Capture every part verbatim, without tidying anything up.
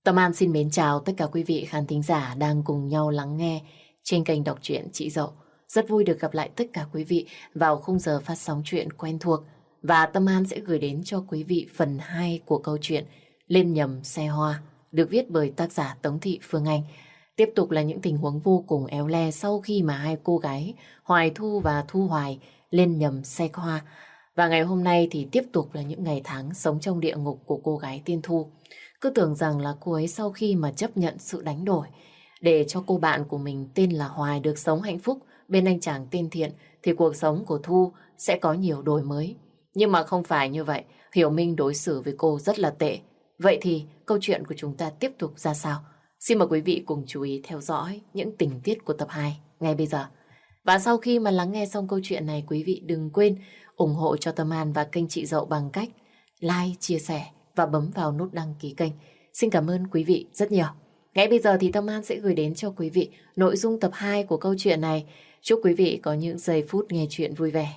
Tâm An xin mến chào tất cả quý vị khán thính giả đang cùng nhau lắng nghe trên kênh đọc truyện Chị Dậu. Rất vui được gặp lại tất cả quý vị vào khung giờ phát sóng truyện quen thuộc. Và Tâm An sẽ gửi đến cho quý vị phần hai của câu chuyện Lên nhầm xe hoa, được viết bởi tác giả Tống Thị Phương Anh. Tiếp tục là những tình huống vô cùng éo le sau khi mà hai cô gái Hoài Thu và Thu Hoài lên nhầm xe hoa. Và ngày hôm nay thì tiếp tục là những ngày tháng sống trong địa ngục của cô gái Tiên Thu. Cứ tưởng rằng là cô ấy sau khi mà chấp nhận sự đánh đổi để cho cô bạn của mình tên là Hoài được sống hạnh phúc bên anh chàng tên Thiện thì cuộc sống của Thu sẽ có nhiều đổi mới. Nhưng mà không phải như vậy, Hiểu Minh đối xử với cô rất là tệ. Vậy thì câu chuyện của chúng ta tiếp tục ra sao? Xin mời quý vị cùng chú ý theo dõi những tình tiết của tập hai ngay bây giờ. Và sau khi mà lắng nghe xong câu chuyện này, quý vị đừng quên ủng hộ cho Tâm An và kênh Chị Dậu bằng cách like, chia sẻ và bấm vào nút đăng ký kênh. Xin cảm ơn quý vị rất nhiều. Ngay bây giờ thì Tâm An sẽ gửi đến cho quý vị nội dung tập hai của câu chuyện này. Chúc quý vị có những giây phút nghe chuyện vui vẻ.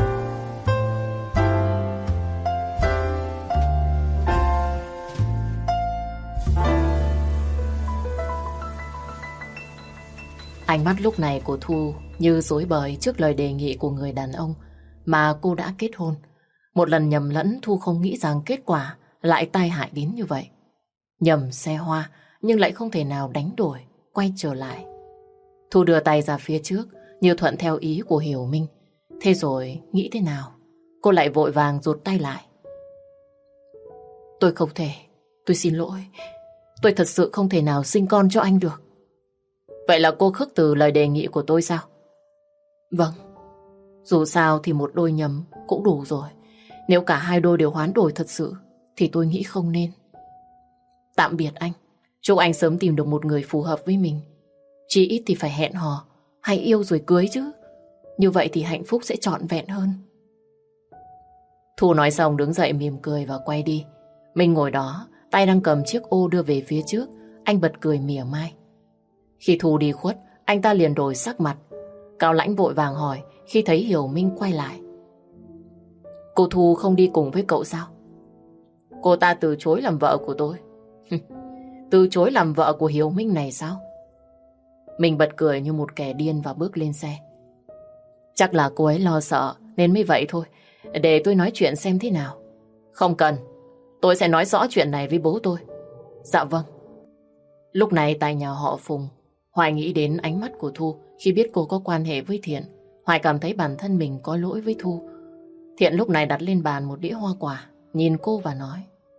Ánh mắt lúc này của Thu như rối bời trước lời đề nghị của người đàn ông mà cô đã kết hôn. Một lần nhầm lẫn, Thu không nghĩ rằng kết quả lại tai hại đến như vậy. Nhầm xe hoa nhưng lại không thể nào đánh đổi, quay trở lại. Thu đưa tay ra phía trước như thuận theo ý của Hiểu Minh. Thế rồi nghĩ thế nào? Cô lại vội vàng rụt tay lại. Tôi không thể, tôi xin lỗi. Tôi thật sự không thể nào sinh con cho anh được. Vậy là cô khước từ lời đề nghị của tôi sao? Vâng. Dù sao thì một đôi nhầm cũng đủ rồi. Nếu cả hai đôi đều hoán đổi thật sự thì tôi nghĩ không nên. Tạm biệt anh. Chúc anh sớm tìm được một người phù hợp với mình. Chỉ ít thì phải hẹn hò hay yêu rồi cưới chứ. Như vậy thì hạnh phúc sẽ trọn vẹn hơn. Thu nói xong đứng dậy mỉm cười và quay đi. Mình ngồi đó, tay đang cầm chiếc ô đưa về phía trước. Anh bật cười mỉa mai. Khi Thu đi khuất, anh ta liền đổi sắc mặt. Cao Lãnh vội vàng hỏi khi thấy Hiểu Minh quay lại. Cô Thu không đi cùng với cậu sao? Cô ta từ chối làm vợ của tôi. Từ chối làm vợ của Hiểu Minh này sao? Mình bật cười như một kẻ điên và bước lên xe. Chắc là cô ấy lo sợ nên mới vậy thôi. Để tôi nói chuyện xem thế nào. Không cần. Tôi sẽ nói rõ chuyện này với bố tôi. Dạ vâng. Lúc này tại nhà họ Phùng, Hoài nghĩ đến ánh mắt của Thu khi biết cô có quan hệ với Thiện. Hoài cảm thấy bản thân mình có lỗi với Thu. Thiện lúc này đặt lên bàn một đĩa hoa quả, nhìn cô và nói.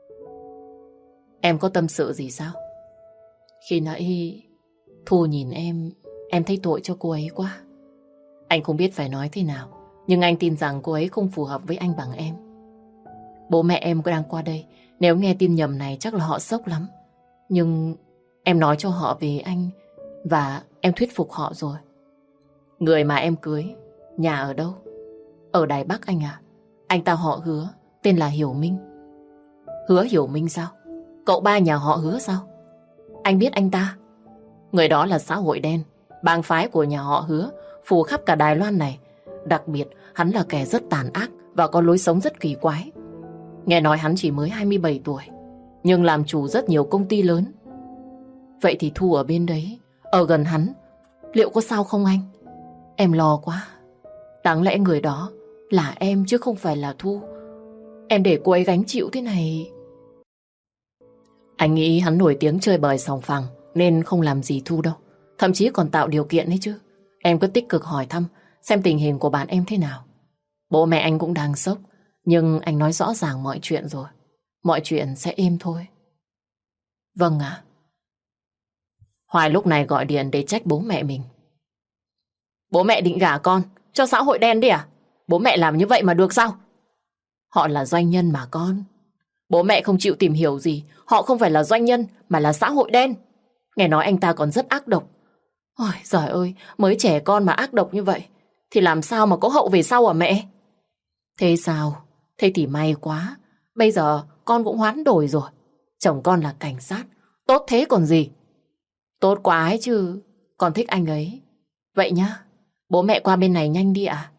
Em có tâm sự gì sao? Khi nãy Thu nhìn em, em thấy tội cho cô ấy quá. Anh không biết phải nói thế nào, nhưng anh tin rằng cô ấy không phù hợp với anh bằng em. Bố mẹ em đang qua đây, nếu nghe tin nhầm này chắc là họ sốc lắm. Nhưng em nói cho họ về anh và em thuyết phục họ rồi. Người mà em cưới, nhà ở đâu? Ở Đài Bắc anh à? Anh ta họ Hứa, tên là Hiểu Minh. Hứa Hiểu Minh sao? Cậu ba nhà họ Hứa sao? Anh biết anh ta? Người đó là xã hội đen, bang phái của nhà họ Hứa, phủ khắp cả Đài Loan này. Đặc biệt, hắn là kẻ rất tàn ác và có lối sống rất kỳ quái. Nghe nói hắn chỉ mới hai mươi bảy tuổi, nhưng làm chủ rất nhiều công ty lớn. Vậy thì Thu ở bên đấy, ở gần hắn, liệu có sao không anh? Em lo quá. Đáng lẽ người đó là em chứ không phải là Thu. Em để cô ấy gánh chịu thế này. Anh nghĩ hắn nổi tiếng chơi bời sòng phẳng nên không làm gì Thu đâu. Thậm chí còn tạo điều kiện ấy chứ. Em cứ tích cực hỏi thăm xem tình hình của bạn em thế nào. Bố mẹ anh cũng đang sốc, nhưng anh nói rõ ràng mọi chuyện rồi. Mọi chuyện sẽ êm thôi. Vâng ạ. Hoài lúc này gọi điện để trách bố mẹ mình. Bố mẹ định gả con cho xã hội đen đi à? Bố mẹ làm như vậy mà được sao? Họ là doanh nhân mà con. Bố mẹ không chịu tìm hiểu gì. Họ không phải là doanh nhân mà là xã hội đen. Nghe nói anh ta còn rất ác độc. Ôi giời ơi, mới trẻ con mà ác độc như vậy thì làm sao mà có hậu về sau à mẹ? Thế sao? Thế thì may quá. Bây giờ con cũng hoán đổi rồi. Chồng con là cảnh sát. Tốt thế còn gì? Tốt quá ấy chứ. Con thích anh ấy. Vậy nhá, bố mẹ qua bên này nhanh đi ạ.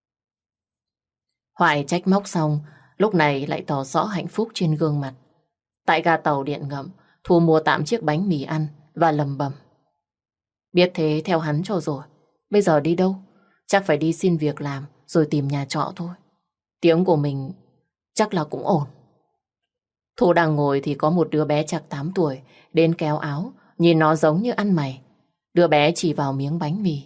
Hoài trách móc xong, lúc này lại tỏ rõ hạnh phúc trên gương mặt. Tại ga tàu điện ngầm, Thu mua tạm chiếc bánh mì ăn và lầm bầm. Biết thế theo hắn cho rồi. Bây giờ đi đâu? Chắc phải đi xin việc làm rồi tìm nhà trọ thôi. Tiếng của mình chắc là cũng ổn. Thu đang ngồi thì có một đứa bé chắc tám tuổi đến kéo áo, nhìn nó giống như ăn mày. Đứa bé chỉ vào miếng bánh mì.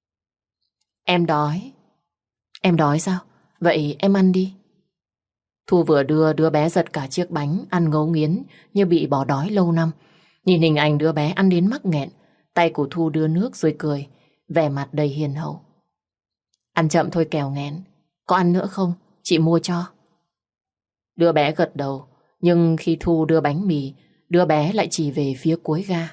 Em đói. Em đói sao? Vậy em ăn đi. Thu vừa đưa, đứa bé giật cả chiếc bánh, ăn ngấu nghiến như bị bỏ đói lâu năm. Nhìn hình ảnh đứa bé ăn đến mắc nghẹn, tay của Thu đưa nước rồi cười, vẻ mặt đầy hiền hậu. Ăn chậm thôi kẻo nghẹn. Có ăn nữa không? Chị mua cho. Đứa bé gật đầu, nhưng khi Thu đưa bánh mì, đứa bé lại chỉ về phía cuối ga.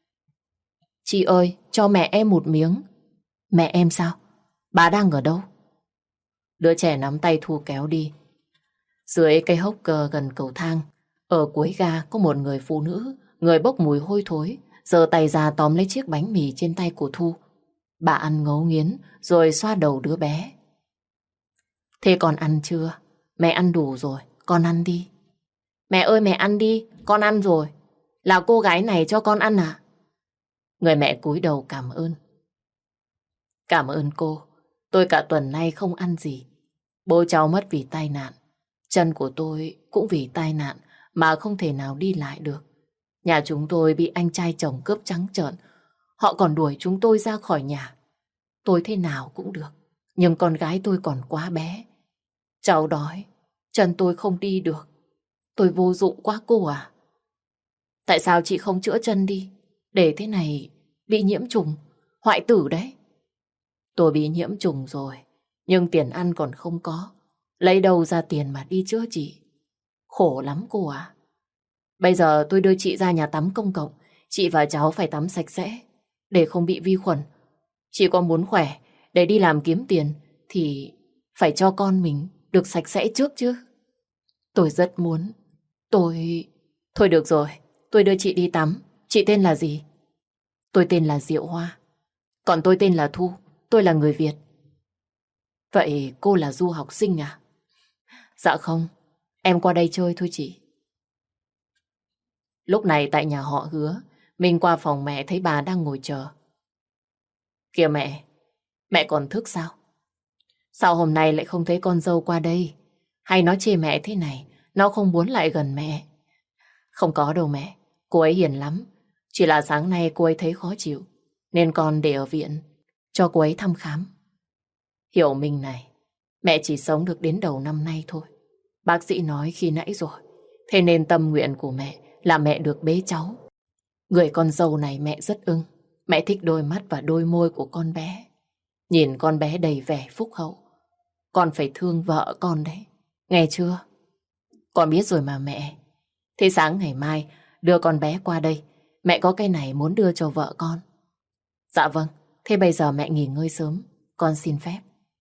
Chị ơi, cho mẹ em một miếng. Mẹ em sao? Bà đang ở đâu? Đứa trẻ nắm tay Thu kéo đi. Dưới cây hốc cờ gần cầu thang, ở cuối ga có một người phụ nữ, người bốc mùi hôi thối, giơ tay ra tóm lấy chiếc bánh mì trên tay của Thu. Bà ăn ngấu nghiến rồi xoa đầu đứa bé. Thế con ăn chưa? Mẹ ăn đủ rồi, con ăn đi. Mẹ ơi mẹ ăn đi, con ăn rồi. Là cô gái này cho con ăn à? Người mẹ cúi đầu cảm ơn. Cảm ơn cô, tôi cả tuần nay không ăn gì. Bố cháu mất vì tai nạn. Chân của tôi cũng vì tai nạn mà không thể nào đi lại được. Nhà chúng tôi bị anh trai chồng cướp trắng trợn. Họ còn đuổi chúng tôi ra khỏi nhà. Tôi thế nào cũng được, nhưng con gái tôi còn quá bé. Cháu đói, chân tôi không đi được. Tôi vô dụng quá cô à. Tại sao chị không chữa chân đi? Để thế này bị nhiễm trùng, hoại tử đấy. Tôi bị nhiễm trùng rồi, nhưng tiền ăn còn không có. Lấy đâu ra tiền mà đi chữa chị? Khổ lắm cô à. Bây giờ tôi đưa chị ra nhà tắm công cộng. Chị và cháu phải tắm sạch sẽ để không bị vi khuẩn. Chị có muốn khỏe để đi làm kiếm tiền thì phải cho con mình được sạch sẽ trước chứ. Tôi rất muốn. Tôi... Thôi được rồi, tôi đưa chị đi tắm. Chị tên là gì? Tôi tên là Diệu Hoa. Còn tôi tên là Thu. Tôi là người Việt. Vậy cô là du học sinh à? Dạ không, em qua đây chơi thôi chị. Lúc này tại nhà họ Hứa, mình qua phòng mẹ thấy bà đang ngồi chờ. Kìa mẹ, mẹ còn thức sao? Sao hôm nay lại không thấy con dâu qua đây? Hay nó chê mẹ thế này, nó không muốn lại gần mẹ? Không có đâu mẹ, cô ấy hiền lắm. Chỉ là sáng nay cô ấy thấy khó chịu, nên con để ở viện, cho cô ấy thăm khám. Hiểu mình này, mẹ chỉ sống được đến đầu năm nay thôi. Bác sĩ nói khi nãy rồi, thế nên tâm nguyện của mẹ là mẹ được bế cháu. Người con dâu này mẹ rất ưng. Mẹ thích đôi mắt và đôi môi của con bé. Nhìn con bé đầy vẻ phúc hậu. Con phải thương vợ con đấy, nghe chưa? Con biết rồi mà mẹ. Thế sáng ngày mai đưa con bé qua đây. Mẹ có cái này muốn đưa cho vợ con. Dạ vâng, thế bây giờ mẹ nghỉ ngơi sớm. Con xin phép.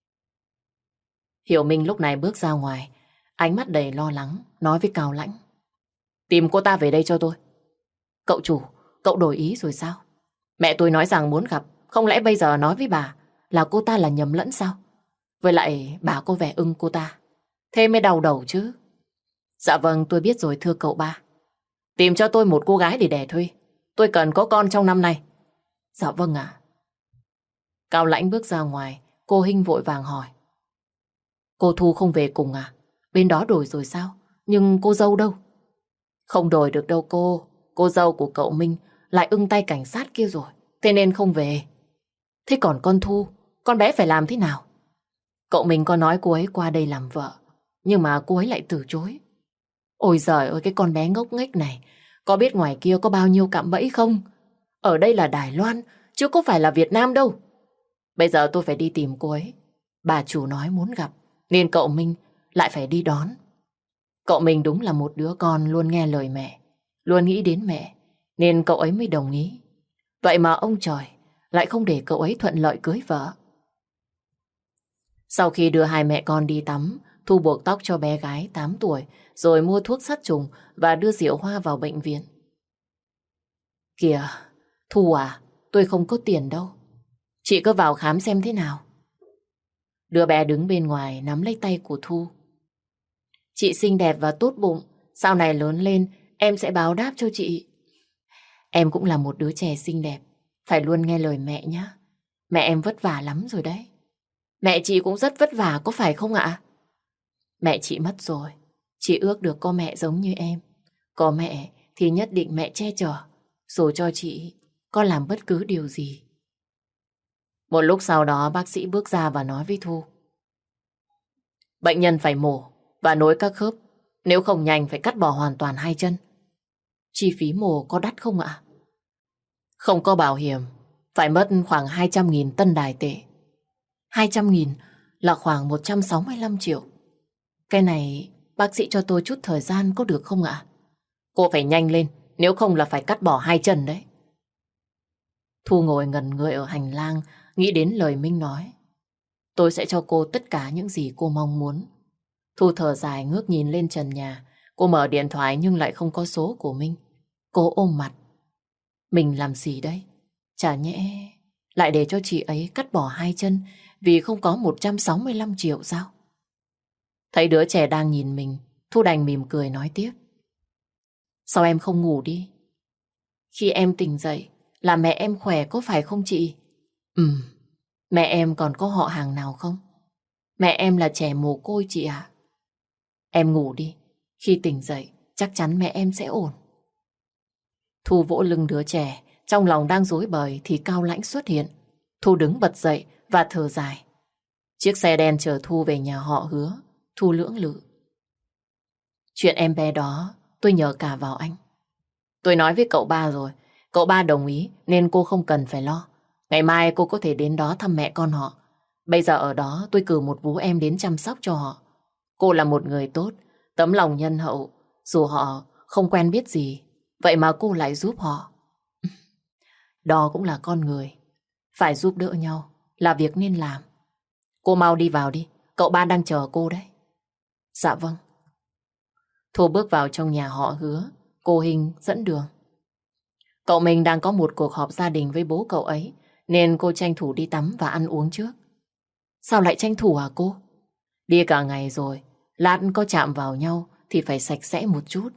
Hiểu Minh lúc này bước ra ngoài, ánh mắt đầy lo lắng, nói với Cao Lãnh. Tìm cô ta về đây cho tôi. Cậu chủ, cậu đổi ý rồi sao? Mẹ tôi nói rằng muốn gặp, không lẽ bây giờ nói với bà là cô ta là nhầm lẫn sao? Với lại bà có vẻ ưng cô ta, thế mới đau đầu chứ. Dạ vâng, tôi biết rồi thưa cậu ba. Tìm cho tôi một cô gái để đẻ thuê. Tôi cần có con trong năm nay. Dạ vâng ạ. Cao Lãnh bước ra ngoài, cô Hinh vội vàng hỏi. Cô Thu không về cùng à? Bên đó đổi rồi sao? Nhưng cô dâu đâu? Không đổi được đâu cô. Cô dâu của cậu Minh lại ưng tay cảnh sát kia rồi, thế nên không về. Thế còn con Thu, con bé phải làm thế nào? Cậu Minh có nói cô ấy qua đây làm vợ, nhưng mà cô ấy lại từ chối. Ôi giời ơi, cái con bé ngốc nghếch này, có biết ngoài kia có bao nhiêu cạm bẫy không? Ở đây là Đài Loan, chứ có phải là Việt Nam đâu. Bây giờ tôi phải đi tìm cô ấy. Bà chủ nói muốn gặp, nên cậu Minh lại phải đi đón. Cậu Minh đúng là một đứa con luôn nghe lời mẹ, luôn nghĩ đến mẹ, nên cậu ấy mới đồng ý. Vậy mà ông trời lại không để cậu ấy thuận lợi cưới vợ. Sau khi đưa hai mẹ con đi tắm, Thu buộc tóc cho bé gái tám tuổi, rồi mua thuốc sát trùng và đưa Diệu Hoa vào bệnh viện. Kìa, Thu à, tôi không có tiền đâu. Chị cứ vào khám xem thế nào. Đứa bé đứng bên ngoài nắm lấy tay của Thu. Chị xinh đẹp và tốt bụng, sau này lớn lên em sẽ báo đáp cho chị. Em cũng là một đứa trẻ xinh đẹp, phải luôn nghe lời mẹ nhé. Mẹ em vất vả lắm rồi đấy. Mẹ chị cũng rất vất vả có phải không ạ? Mẹ chị mất rồi, chị ước được có mẹ giống như em. Có mẹ thì nhất định mẹ che chở, rồi cho chị có làm bất cứ điều gì. Một lúc sau đó bác sĩ bước ra và nói với Thu. Bệnh nhân phải mổ và nối các khớp. Nếu không nhanh phải cắt bỏ hoàn toàn hai chân. Chi phí mổ có đắt không ạ? Không có bảo hiểm, phải mất khoảng hai trăm nghìn tân đài tệ. hai trăm nghìn là khoảng một trăm sáu mươi lăm triệu. Cái này bác sĩ cho tôi chút thời gian có được không ạ? Cô phải nhanh lên, nếu không là phải cắt bỏ hai chân đấy. Thu ngồi ngẩn người ở hành lang, nghĩ đến lời Minh nói. Tôi sẽ cho cô tất cả những gì cô mong muốn. Thu thở dài ngước nhìn lên trần nhà. Cô mở điện thoại nhưng lại không có số của Minh. Cô ôm mặt. Mình làm gì đây? Chả nhẽ lại để cho chị ấy cắt bỏ hai chân vì không có một trăm sáu mươi lăm triệu sao? Thấy đứa trẻ đang nhìn mình, Thu đành mỉm cười nói tiếp. Sao em không ngủ đi? Khi em tỉnh dậy là mẹ em khỏe có phải không chị? Ừm, mẹ em còn có họ hàng nào không? Mẹ em là trẻ mồ côi chị ạ. Em ngủ đi, khi tỉnh dậy chắc chắn mẹ em sẽ ổn. Thu vỗ lưng đứa trẻ, trong lòng đang rối bời thì Cao Lãnh xuất hiện. Thu đứng bật dậy và thở dài. Chiếc xe đen chở Thu về nhà họ Hứa. Thu lưỡng lự. Chuyện em bé đó tôi nhờ cả vào anh. Tôi nói với cậu ba rồi, cậu ba đồng ý nên cô không cần phải lo. Ngày mai cô có thể đến đó thăm mẹ con họ. Bây giờ ở đó tôi cử một vú em đến chăm sóc cho họ. Cô là một người tốt, tấm lòng nhân hậu, dù họ không quen biết gì, vậy mà cô lại giúp họ. Đó cũng là con người, phải giúp đỡ nhau là việc nên làm. Cô mau đi vào đi, cậu ba đang chờ cô đấy. Dạ vâng. Thu bước vào trong nhà họ Hứa, cô Hình dẫn đường. Cậu mình đang có một cuộc họp gia đình với bố cậu ấy, nên cô tranh thủ đi tắm và ăn uống trước. Sao lại tranh thủ hả cô? Đi cả ngày rồi, lát có chạm vào nhau thì phải sạch sẽ một chút.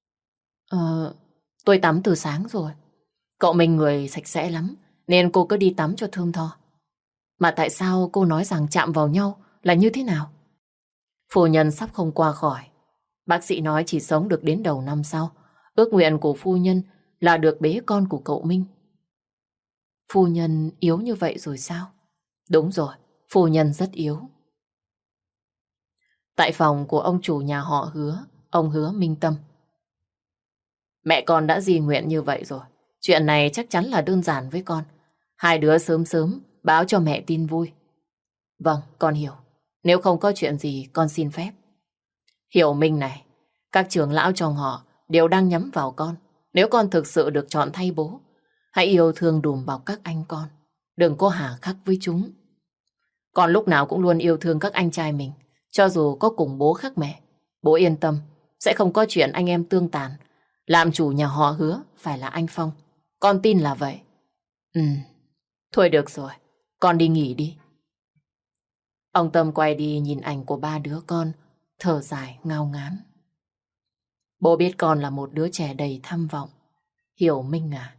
Ờ, tôi tắm từ sáng rồi. Cậu mình người sạch sẽ lắm, nên cô cứ đi tắm cho thơm tho. Mà tại sao cô nói rằng chạm vào nhau là như thế nào? Phu nhân sắp không qua khỏi. Bác sĩ nói chỉ sống được đến đầu năm sau. Ước nguyện của phu nhân là được bế con của cậu Minh. Phu nhân yếu như vậy rồi sao? Đúng rồi, phu nhân rất yếu. Tại phòng của ông chủ nhà họ Hứa, ông Hứa Minh Tâm. Mẹ con đã di nguyện như vậy rồi. Chuyện này chắc chắn là đơn giản với con. Hai đứa sớm sớm báo cho mẹ tin vui. Vâng, con hiểu. Nếu không có chuyện gì con xin phép. Hiểu Minh này, các trưởng lão trong họ đều đang nhắm vào con. Nếu con thực sự được chọn thay bố, hãy yêu thương đùm bọc các anh con. Đừng có hà khắc với chúng. Con lúc nào cũng luôn yêu thương các anh trai mình. Cho dù có cùng bố khác mẹ, bố yên tâm, sẽ không có chuyện anh em tương tàn. Làm chủ nhà họ Hứa phải là anh Phong. Con tin là vậy. Ừ, thôi được rồi, con đi nghỉ đi. Ông Tâm quay đi nhìn ảnh của ba đứa con, thở dài ngao ngán. Bố biết con là một đứa trẻ đầy tham vọng. Hiểu Minh à?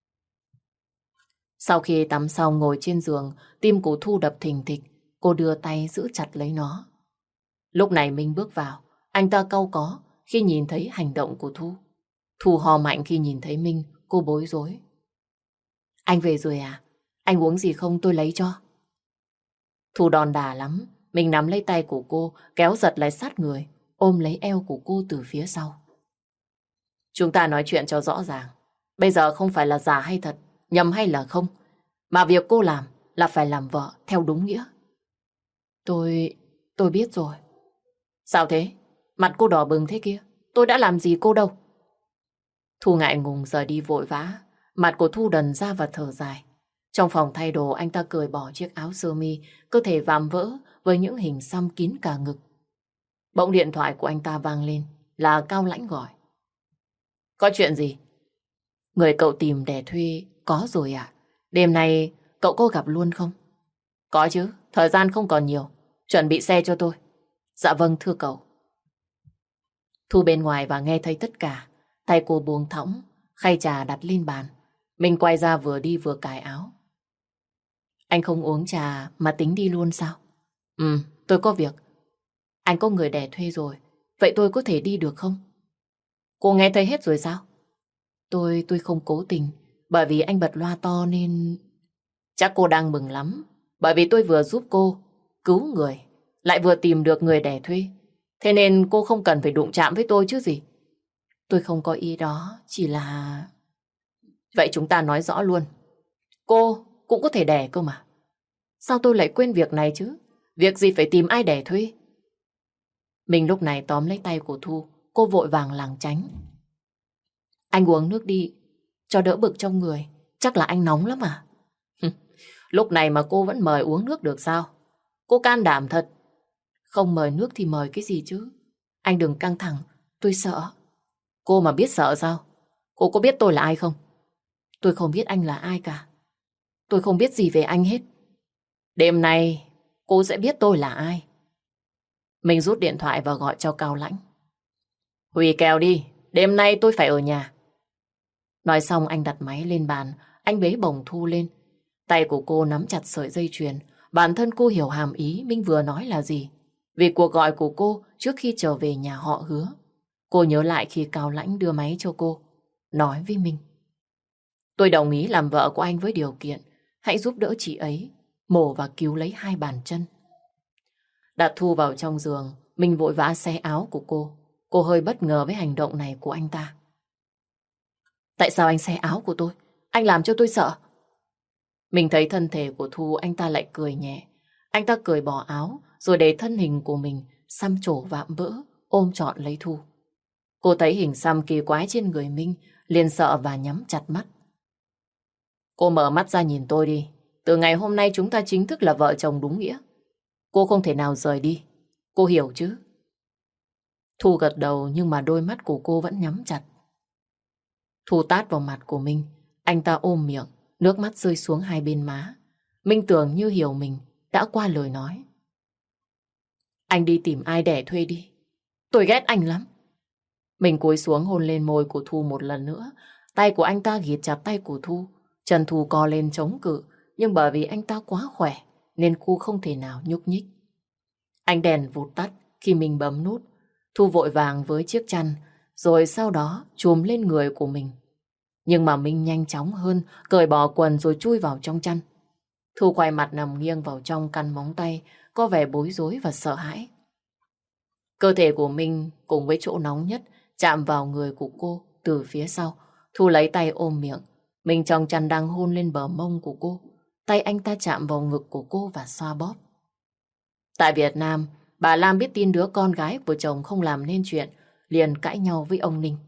Sau khi tắm xong ngồi trên giường, tim của Thu đập thình thịch. Cô đưa tay giữ chặt lấy nó. Lúc này Minh bước vào. Anh ta cau có khi nhìn thấy hành động của Thu. Thu hò mạnh khi nhìn thấy Minh. Cô bối rối. Anh về rồi à? Anh uống gì không tôi lấy cho. Thu đòn đà lắm. Mình nắm lấy tay của cô, kéo giật lại sát người, ôm lấy eo của cô từ phía sau. Chúng ta nói chuyện cho rõ ràng. Bây giờ không phải là giả hay thật, nhầm hay là không, mà việc cô làm là phải làm vợ theo đúng nghĩa. Tôi... tôi biết rồi. Sao thế? Mặt cô đỏ bừng thế kia. Tôi đã làm gì cô đâu. Thu ngại ngùng rời đi vội vã. Mặt của Thu đần ra và thở dài. Trong phòng thay đồ anh ta cởi bỏ chiếc áo sơ mi, cơ thể vạm vỡ với những hình xăm kín cả ngực. Bỗng điện thoại của anh ta vang lên, là Cao Lãnh gọi. Có chuyện gì? Người cậu tìm để thuê có rồi à? Đêm nay cậu có gặp luôn không? Có chứ, thời gian không còn nhiều. Chuẩn bị xe cho tôi. Dạ vâng thưa cậu. Thu bên ngoài và nghe thấy tất cả. Tay cô buông thõng, Khay trà đặt lên bàn. Mình quay ra vừa đi vừa cài áo. Anh không uống trà mà tính đi luôn sao? Ừ, tôi có việc. Anh có người đẻ thuê rồi. Vậy tôi có thể đi được không? Cô nghe thấy hết rồi sao? Tôi, tôi không cố tình. Bởi vì anh bật loa to nên... Chắc cô đang mừng lắm. Bởi vì tôi vừa giúp cô cứu người, lại vừa tìm được người đẻ thuê. Thế nên cô không cần phải đụng chạm với tôi chứ gì. Tôi không có ý đó, chỉ là... Vậy chúng ta nói rõ luôn. Cô cũng có thể đẻ cơ mà. Sao tôi lại quên việc này chứ? Việc gì phải tìm ai đẻ thuê? Mình lúc này tóm lấy tay của Thu. Cô vội vàng lảng tránh. Anh uống nước đi, cho đỡ bực trong người. Chắc là anh nóng lắm à? Lúc này mà cô vẫn mời uống nước được sao? Cô can đảm thật. Không mời nước thì mời cái gì chứ? Anh đừng căng thẳng, tôi sợ. Cô mà biết sợ sao? Cô có biết tôi là ai không? Tôi không biết anh là ai cả. Tôi không biết gì về anh hết. Đêm nay cô sẽ biết tôi là ai. Mình rút điện thoại và gọi cho Cao Lãnh. Huy kèo đi, đêm nay tôi phải ở nhà. Nói xong anh đặt máy lên bàn. Anh bế bồng Thu lên. Tay của cô nắm chặt sợi dây chuyền. Bản thân cô hiểu hàm ý Minh vừa nói là gì. Vì cuộc gọi của cô trước khi trở về nhà họ Hứa. Cô nhớ lại khi Cao Lãnh đưa máy cho cô, nói với Minh. Tôi đồng ý làm vợ của anh với điều kiện hãy giúp đỡ chị ấy mổ và cứu lấy hai bàn chân. Đặt Thu vào trong giường, Minh vội vã xé áo của cô. Cô hơi bất ngờ với hành động này của anh ta. Tại sao anh xé áo của tôi? Anh làm cho tôi sợ. Mình thấy thân thể của Thu, anh ta lại cười nhẹ. Anh ta cởi bỏ áo rồi để thân hình của mình xăm trổ vạm vỡ ôm trọn lấy Thu. Cô thấy hình xăm kỳ quái trên người Minh, liền sợ và nhắm chặt mắt. Cô mở mắt ra nhìn tôi đi. Từ ngày hôm nay chúng ta chính thức là vợ chồng đúng nghĩa. Cô không thể nào rời đi. Cô hiểu chứ? Thu gật đầu nhưng mà đôi mắt của cô vẫn nhắm chặt. Thu tát vào mặt của Minh. Anh ta ôm miệng, nước mắt rơi xuống hai bên má. Minh tưởng như hiểu mình, đã qua lời nói. Anh đi tìm ai đẻ thuê đi. Tôi ghét anh lắm. Mình cúi xuống hôn lên môi của Thu một lần nữa. Tay của anh ta ghịt chặt tay của Thu. Chân Thu co lên chống cự. Nhưng bởi vì anh ta quá khỏe nên cô không thể nào nhúc nhích. Ánh đèn vụt tắt khi mình bấm nút. Thu vội vàng với chiếc chăn, rồi sau đó chùm lên người của mình. Nhưng mà Minh nhanh chóng hơn, cởi bỏ quần rồi chui vào trong chăn. Thu quay mặt nằm nghiêng vào trong căn móng tay, có vẻ bối rối và sợ hãi. Cơ thể của Minh cùng với chỗ nóng nhất chạm vào người của cô từ phía sau. Thu lấy tay ôm miệng. Minh trong chăn đang hôn lên bờ mông của cô. Tay anh ta chạm vào ngực của cô và xoa bóp. Tại Việt Nam, bà Lam biết tin đứa con gái của chồng không làm nên chuyện, liền cãi nhau với ông Ninh.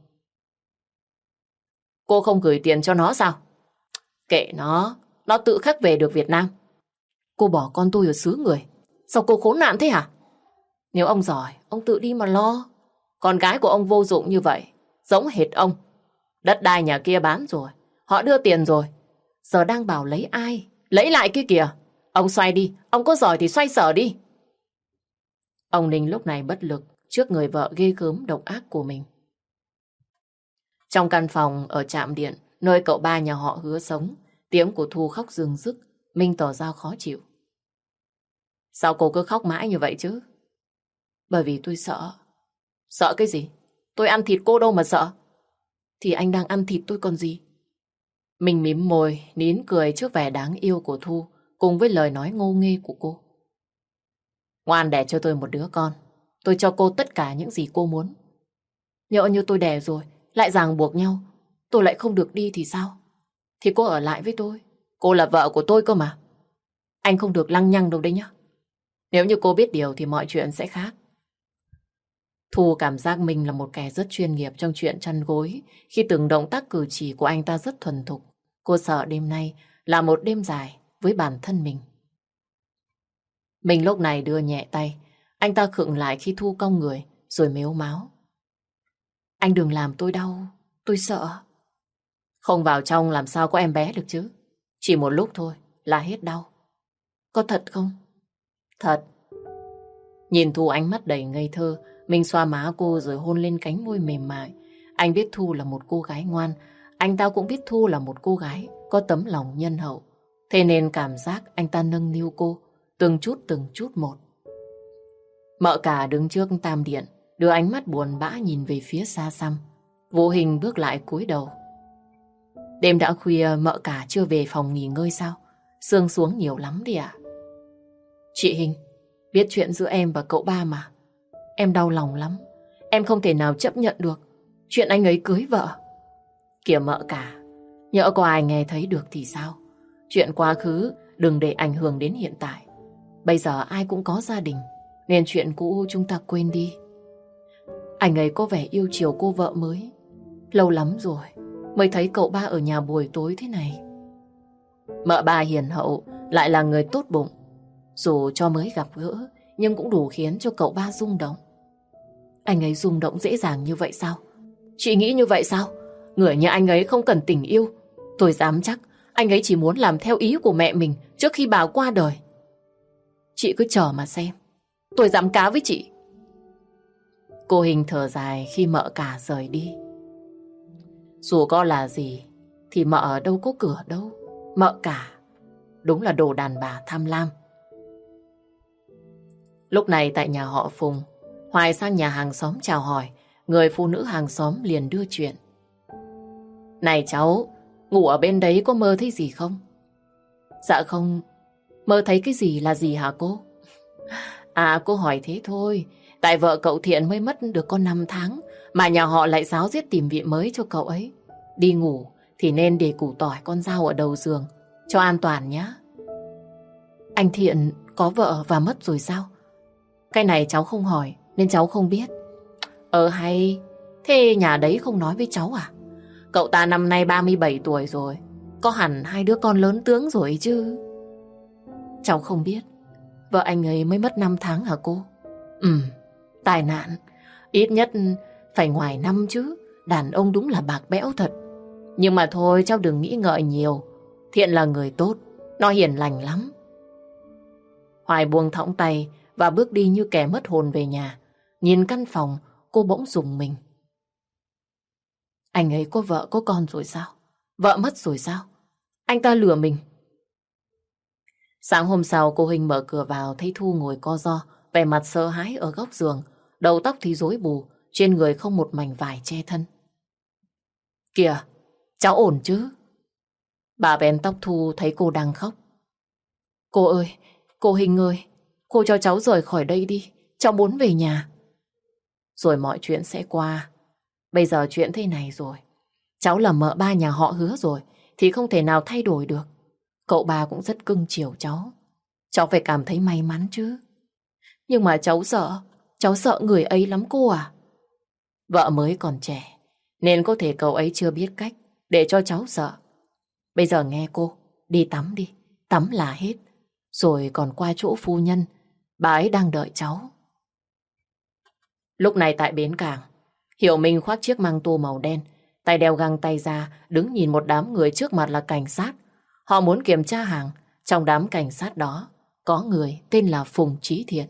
Cô không gửi tiền cho nó sao? Kệ nó, nó tự khắc về được Việt Nam. Cô bỏ con tôi ở xứ người, sao cô khốn nạn thế hả? Nếu ông giỏi, ông tự đi mà lo. Con gái của ông vô dụng như vậy, giống hệt ông. Đất đai nhà kia bán rồi, họ đưa tiền rồi. Giờ đang bảo lấy ai? Lấy lại kia kìa. Ông xoay đi, ông có giỏi thì xoay sở đi. Ông Ninh lúc này bất lực trước người vợ ghê gớm độc ác của mình. Trong căn phòng ở trạm điện, nơi cậu ba nhà họ Hứa sống, tiếng của Thu khóc rưng rức. Minh tỏ ra khó chịu. Sao cô cứ khóc mãi như vậy chứ? Bởi vì tôi sợ. Sợ cái gì? Tôi ăn thịt cô đâu mà sợ. Thì anh đang ăn thịt tôi còn gì. Mình mím môi, nín cười trước vẻ đáng yêu của Thu, cùng với lời nói ngô nghê của cô. Ngoan đẻ cho tôi một đứa con. Tôi cho cô tất cả những gì cô muốn. Nhỡ như tôi đẻ rồi, lại ràng buộc nhau, tôi lại không được đi thì sao? Thì cô ở lại với tôi. Cô là vợ của tôi cơ mà. Anh không được lăng nhăng đâu đấy nhá. Nếu như cô biết điều thì mọi chuyện sẽ khác. Thu cảm giác mình là một kẻ rất chuyên nghiệp trong chuyện chăn gối. Khi từng động tác cử chỉ của anh ta rất thuần thục. Cô sợ đêm nay là một đêm dài với bản thân mình. Mình lúc này đưa nhẹ tay. Anh ta khựng lại khi Thu cong người rồi mếu máo. Anh đừng làm tôi đau. Tôi sợ. Không vào trong làm sao có em bé được chứ. Chỉ một lúc thôi là hết đau. Có thật không? Thật. Nhìn Thu ánh mắt đầy ngây thơ, mình xoa má cô rồi hôn lên cánh môi mềm mại. Anh biết Thu là một cô gái ngoan. anh ta cũng biết Thu là một cô gái có tấm lòng nhân hậu. Thế nên cảm giác anh ta nâng niu cô từng chút từng chút một. Mợ cả đứng trước tam điện, đưa ánh mắt buồn bã nhìn về phía xa xăm. Vô Hình bước lại cúi đầu. Đêm đã khuya, mợ cả chưa về phòng nghỉ ngơi sao? Sương xuống nhiều lắm đi ạ. Chị Hình, biết chuyện giữa em và cậu ba mà. Em đau lòng lắm. Em không thể nào chấp nhận được chuyện anh ấy cưới vợ. Kìa mợ cả, nhỡ có ai nghe thấy được thì sao? Chuyện quá khứ đừng để ảnh hưởng đến hiện tại. Bây giờ ai cũng có gia đình, nên chuyện cũ chúng ta quên đi. Anh ấy có vẻ yêu chiều cô vợ mới. Lâu lắm rồi mới thấy cậu ba ở nhà buổi tối thế này. Mợ ba hiền hậu, lại là người tốt bụng. Dù cho mới gặp gỡ, nhưng cũng đủ khiến cho cậu ba rung động. Anh ấy rung động dễ dàng như vậy sao? Chị nghĩ như vậy sao? Người như anh ấy không cần tình yêu. Tôi dám chắc anh ấy chỉ muốn làm theo ý của mẹ mình trước khi bà qua đời. Chị cứ chờ mà xem. Tôi dám cá với chị. Cô Hình thở dài khi mợ cả rời đi. Dù có là gì thì mợ đâu có cửa đâu. Mợ cả đúng là đồ đàn bà tham lam. Lúc này tại nhà họ Phùng, Hoài sang nhà hàng xóm chào hỏi. Người phụ nữ hàng xóm liền đưa chuyện. Này cháu, ngủ ở bên đấy có mơ thấy gì không? Dạ không. Mơ thấy cái gì là gì hả cô? À, cô hỏi thế thôi. Tại vợ cậu Thiện mới mất được có năm tháng, mà nhà họ lại ráo riết tìm vị mới cho cậu ấy. Đi ngủ thì nên để củ tỏi con dao ở đầu giường, cho an toàn nhé. Anh Thiện có vợ và mất rồi sao? Cái này cháu không hỏi nên cháu không biết. Ờ hay, thế nhà đấy không nói với cháu à? Cậu ta năm nay ba mươi bảy tuổi rồi, có hẳn hai đứa con lớn tướng rồi chứ. Cháu không biết. Vợ anh ấy mới mất năm tháng hả cô? Ừ, tai nạn. Ít nhất phải ngoài năm chứ. Đàn ông đúng là bạc bẽo thật. Nhưng mà thôi, cháu đừng nghĩ ngợi nhiều. Thiện là người tốt, nó hiền lành lắm. Hoài buông thõng tay và bước đi như kẻ mất hồn về nhà. Nhìn căn phòng, cô bỗng rùng mình. Anh ấy có vợ có con rồi sao? Vợ mất rồi sao? Anh ta lừa mình. Sáng hôm sau cô Hình mở cửa vào thấy Thu ngồi co ro, vẻ mặt sợ hãi ở góc giường, đầu tóc thì rối bù, trên người không một mảnh vải che thân. Kìa, cháu ổn chứ? Bà bén tóc Thu thấy cô đang khóc. Cô ơi, cô Hình ơi, cô cho cháu rời khỏi đây đi, cháu muốn về nhà. Rồi mọi chuyện sẽ qua. Bây giờ chuyện thế này rồi, cháu là mợ ba nhà họ Hứa rồi, thì không thể nào thay đổi được. Cậu ba cũng rất cưng chiều cháu. Cháu phải cảm thấy may mắn chứ. Nhưng mà cháu sợ, cháu sợ người ấy lắm cô à. Vợ mới còn trẻ, nên có thể cậu ấy chưa biết cách để cho cháu sợ. Bây giờ nghe cô, đi tắm đi, tắm là hết. Rồi còn qua chỗ phu nhân, bà ấy đang đợi cháu. Lúc này tại bến cảng, Hiểu Minh khoác chiếc măng tô màu đen, tay đeo găng tay ra, đứng nhìn một đám người trước mặt là cảnh sát. Họ muốn kiểm tra hàng. Trong đám cảnh sát đó có người tên là Phùng Chí Thiện.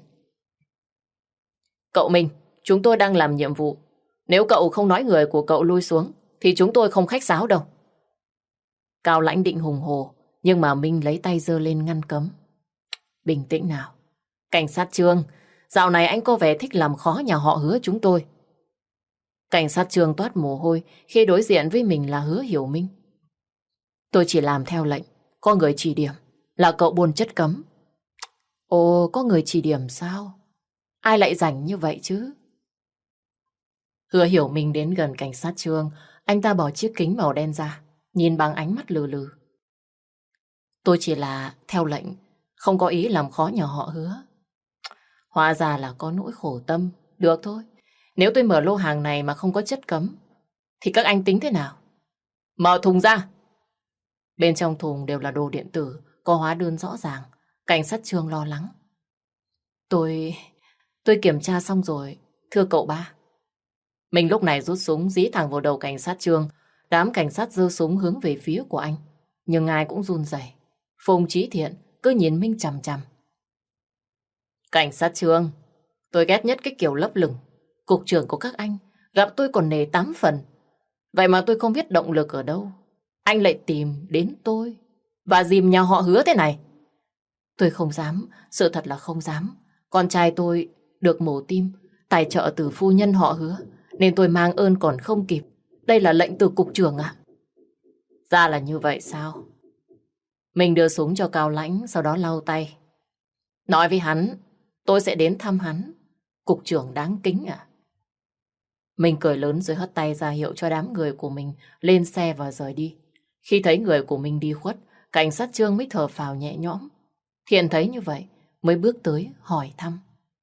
Cậu Minh, chúng tôi đang làm nhiệm vụ. Nếu cậu không nói người của cậu lui xuống thì chúng tôi không khách sáo đâu. Cao Lãnh định hùng hồ, nhưng mà Minh lấy tay giơ lên ngăn cấm. Bình tĩnh nào. Cảnh sát Trương, dạo này anh có vẻ thích làm khó nhà họ Hứa chúng tôi. Cảnh sát Trương toát mồ hôi khi đối diện với mình là Hứa Hiểu Minh. Tôi chỉ làm theo lệnh, có người chỉ điểm là cậu buôn chất cấm. Ồ, có người chỉ điểm sao? Ai lại rảnh như vậy chứ? Hứa Hiểu Minh đến gần cảnh sát Trương, anh ta bỏ chiếc kính màu đen ra, nhìn bằng ánh mắt lừ lừ. Tôi chỉ là theo lệnh, không có ý làm khó nhà họ Hứa. Hóa ra là có nỗi khổ tâm. Được thôi, nếu tôi mở lô hàng này mà không có chất cấm thì các anh tính thế nào? Mở thùng ra. Bên trong thùng đều là đồ điện tử, có hóa đơn rõ ràng. Cảnh sát Trương lo lắng. Tôi... tôi kiểm tra xong rồi, thưa cậu ba. Mình lúc này rút súng dí thẳng vào đầu cảnh sát Trương. Đám cảnh sát giơ súng hướng về phía của anh, nhưng ai cũng run rẩy. Phùng Chí Thiện cứ nhìn Minh chằm chằm. Cảnh sát Trương, tôi ghét nhất cái kiểu lấp lửng. Cục trưởng của các anh gặp tôi còn nể tám phần. Vậy mà tôi không biết động lực ở đâu. Anh lại tìm đến tôi và dìm nhà họ Hứa thế này. Tôi không dám, sự thật là không dám. Con trai tôi được mổ tim, tài trợ từ phu nhân họ Hứa, nên tôi mang ơn còn không kịp. Đây là lệnh từ cục trưởng à? Ra là như vậy sao? Mình đưa súng cho Cao Lãnh, sau đó lau tay. Nói với hắn, tôi sẽ đến thăm hắn. Cục trưởng đáng kính à? Mình cười lớn rồi hất tay ra hiệu cho đám người của mình lên xe và rời đi. Khi thấy người của mình đi khuất, cảnh sát Trương mới thở phào nhẹ nhõm. Thiện thấy như vậy mới bước tới hỏi thăm.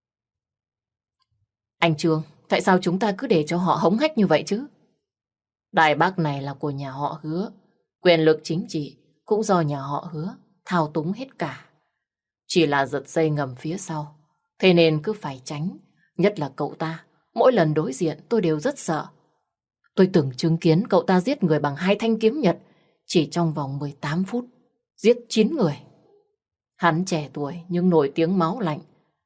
Anh Trương, tại sao chúng ta cứ để cho họ hống hách như vậy chứ? Đài Bắc này là của nhà họ Hứa. Quyền lực chính trị cũng do nhà họ Hứa thao túng hết cả. Chỉ là giật dây ngầm phía sau. Thế nên cứ phải tránh. Nhất là cậu ta. Mỗi lần đối diện tôi đều rất sợ. Tôi từng chứng kiến cậu ta giết người bằng hai thanh kiếm nhật. Chỉ trong vòng mười tám phút. Giết chín người. Hắn trẻ tuổi nhưng nổi tiếng máu lạnh.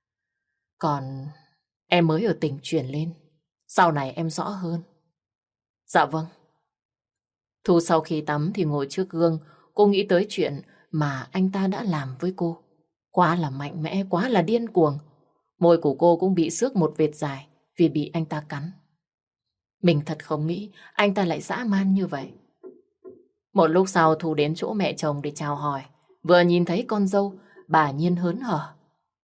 Còn em mới ở tỉnh chuyển lên. Sau này em rõ hơn. Dạ vâng. Thu sau khi tắm thì ngồi trước gương. Cô nghĩ tới chuyện mà anh ta đã làm với cô. Quá là mạnh mẽ, quá là điên cuồng. Môi của cô cũng bị xước một vệt dài vì bị anh ta cắn. Mình thật không nghĩ anh ta lại dã man như vậy. Một lúc sau Thu đến chỗ mẹ chồng để chào hỏi. Vừa nhìn thấy con dâu, bà Nhiên hớn hở.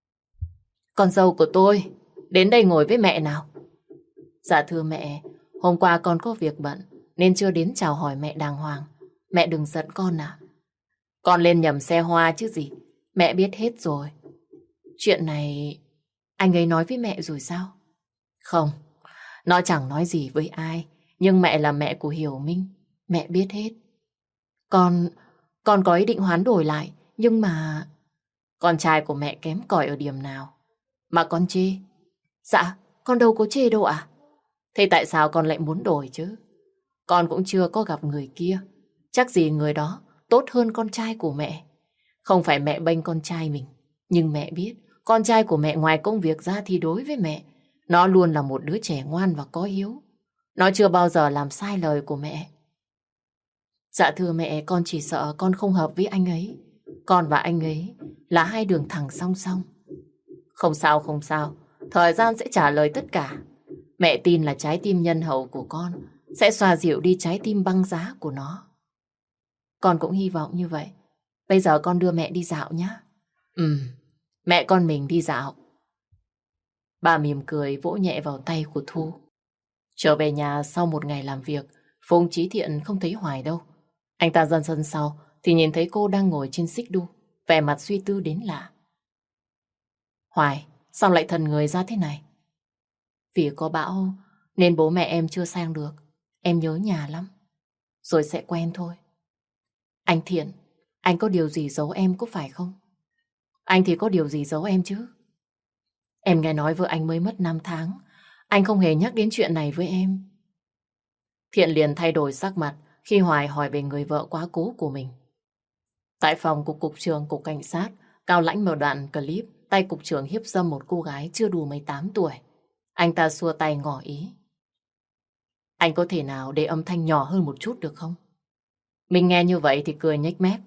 Con dâu của tôi, đến đây ngồi với mẹ nào. Dạ thưa mẹ, hôm qua con có việc bận nên chưa đến chào hỏi mẹ đàng hoàng. Mẹ đừng giận con à. Con lên nhầm xe hoa chứ gì. Mẹ biết hết rồi. Chuyện này anh ấy nói với mẹ rồi sao? Không, nó chẳng nói gì với ai. Nhưng mẹ là mẹ của Hiểu Minh. Mẹ biết hết. Con, con có ý định hoán đổi lại. Nhưng mà con trai của mẹ kém cỏi ở điểm nào mà con chê? Dạ, con đâu có chê đâu ạ. Thế tại sao con lại muốn đổi chứ? Con cũng chưa có gặp người kia. Chắc gì người đó tốt hơn con trai của mẹ. Không phải mẹ bênh con trai mình. Nhưng mẹ biết con trai của mẹ ngoài công việc ra thì đối với mẹ, nó luôn là một đứa trẻ ngoan và có hiếu. Nó chưa bao giờ làm sai lời của mẹ. Dạ thưa mẹ, con chỉ sợ con không hợp với anh ấy. Con và anh ấy là hai đường thẳng song song. Không sao, không sao. Thời gian sẽ trả lời tất cả. Mẹ tin là trái tim nhân hậu của con sẽ xoa dịu đi trái tim băng giá của nó. Con cũng hy vọng như vậy. Bây giờ con đưa mẹ đi dạo nhé. Ừ, mẹ con mình đi dạo. Bà mỉm cười vỗ nhẹ vào tay của Thu. Trở về nhà sau một ngày làm việc, Phùng Chí Thiện không thấy Hoài đâu. Anh ta dần dần sau thì nhìn thấy cô đang ngồi trên xích đu, vẻ mặt suy tư đến lạ. Hoài, sao lại thần người ra thế này? Vì có bão nên bố mẹ em chưa sang được. Em nhớ nhà lắm. Rồi sẽ quen thôi. Anh Thiện, anh có điều gì giấu em có phải không? Anh thì có điều gì giấu em chứ? Em nghe nói vợ anh mới mất năm tháng. Anh không hề nhắc đến chuyện này với em. Thiện liền thay đổi sắc mặt khi Hoài hỏi về người vợ quá cố của mình. Tại phòng của cục trưởng cục cảnh sát, Cao Lãnh mở đoạn clip tay cục trưởng hiếp dâm một cô gái chưa đủ mười tám tuổi. Anh ta xua tay ngỏ ý. Anh có thể nào để âm thanh nhỏ hơn một chút được không? Mình nghe như vậy thì cười nhếch mép.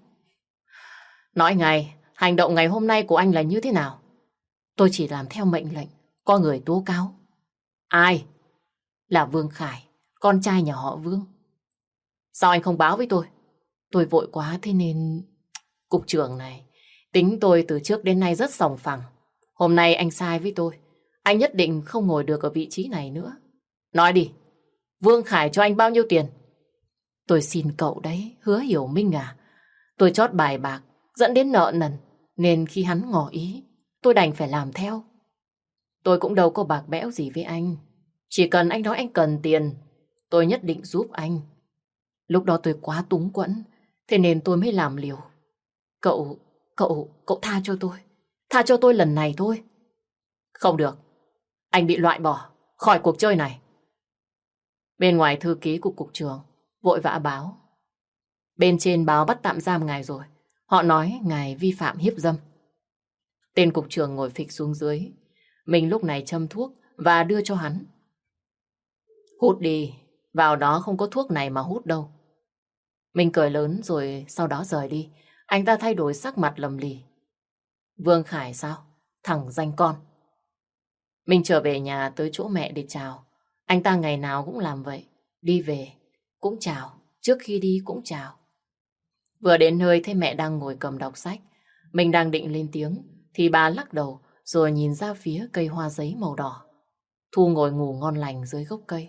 Nói ngay, hành động ngày hôm nay của anh là như thế nào? Tôi chỉ làm theo mệnh lệnh, có người tố cáo. Ai? Là Vương Khải, con trai nhà họ Vương. Sao anh không báo với tôi? Tôi vội quá thế nên... Cục trưởng này, tính tôi từ trước đến nay rất sòng phẳng. Hôm nay anh sai với tôi. Anh nhất định không ngồi được ở vị trí này nữa. Nói đi, Vương Khải cho anh bao nhiêu tiền? Tôi xin cậu đấy, Hứa Hiểu Minh à. Tôi chót bài bạc, dẫn đến nợ nần. Nên khi hắn ngỏ ý, tôi đành phải làm theo. Tôi cũng đâu có bạc bẽo gì với anh. Chỉ cần anh nói anh cần tiền, tôi nhất định giúp anh. Lúc đó tôi quá túng quẫn, thế nên tôi mới làm liều. Cậu, cậu, cậu tha cho tôi. Tha cho tôi lần này thôi. Không được. Anh bị loại bỏ khỏi cuộc chơi này. Bên ngoài thư ký của cục trưởng vội vã báo. Bên trên báo bắt tạm giam ngài rồi. Họ nói ngài vi phạm hiếp dâm. Tên cục trưởng ngồi phịch xuống dưới. Mình lúc này châm thuốc và đưa cho hắn. Hút đi. Vào đó không có thuốc này mà hút đâu. Mình cười lớn rồi sau đó rời đi. Anh ta thay đổi sắc mặt lầm lì. Vương Khải sao? Thằng danh con. Mình trở về nhà tới chỗ mẹ để chào. Anh ta ngày nào cũng làm vậy. Đi về cũng chào, trước khi đi cũng chào. Vừa đến nơi thấy mẹ đang ngồi cầm đọc sách. Mình đang định lên tiếng thì bà lắc đầu rồi nhìn ra phía cây hoa giấy màu đỏ. Thu ngồi ngủ ngon lành dưới gốc cây.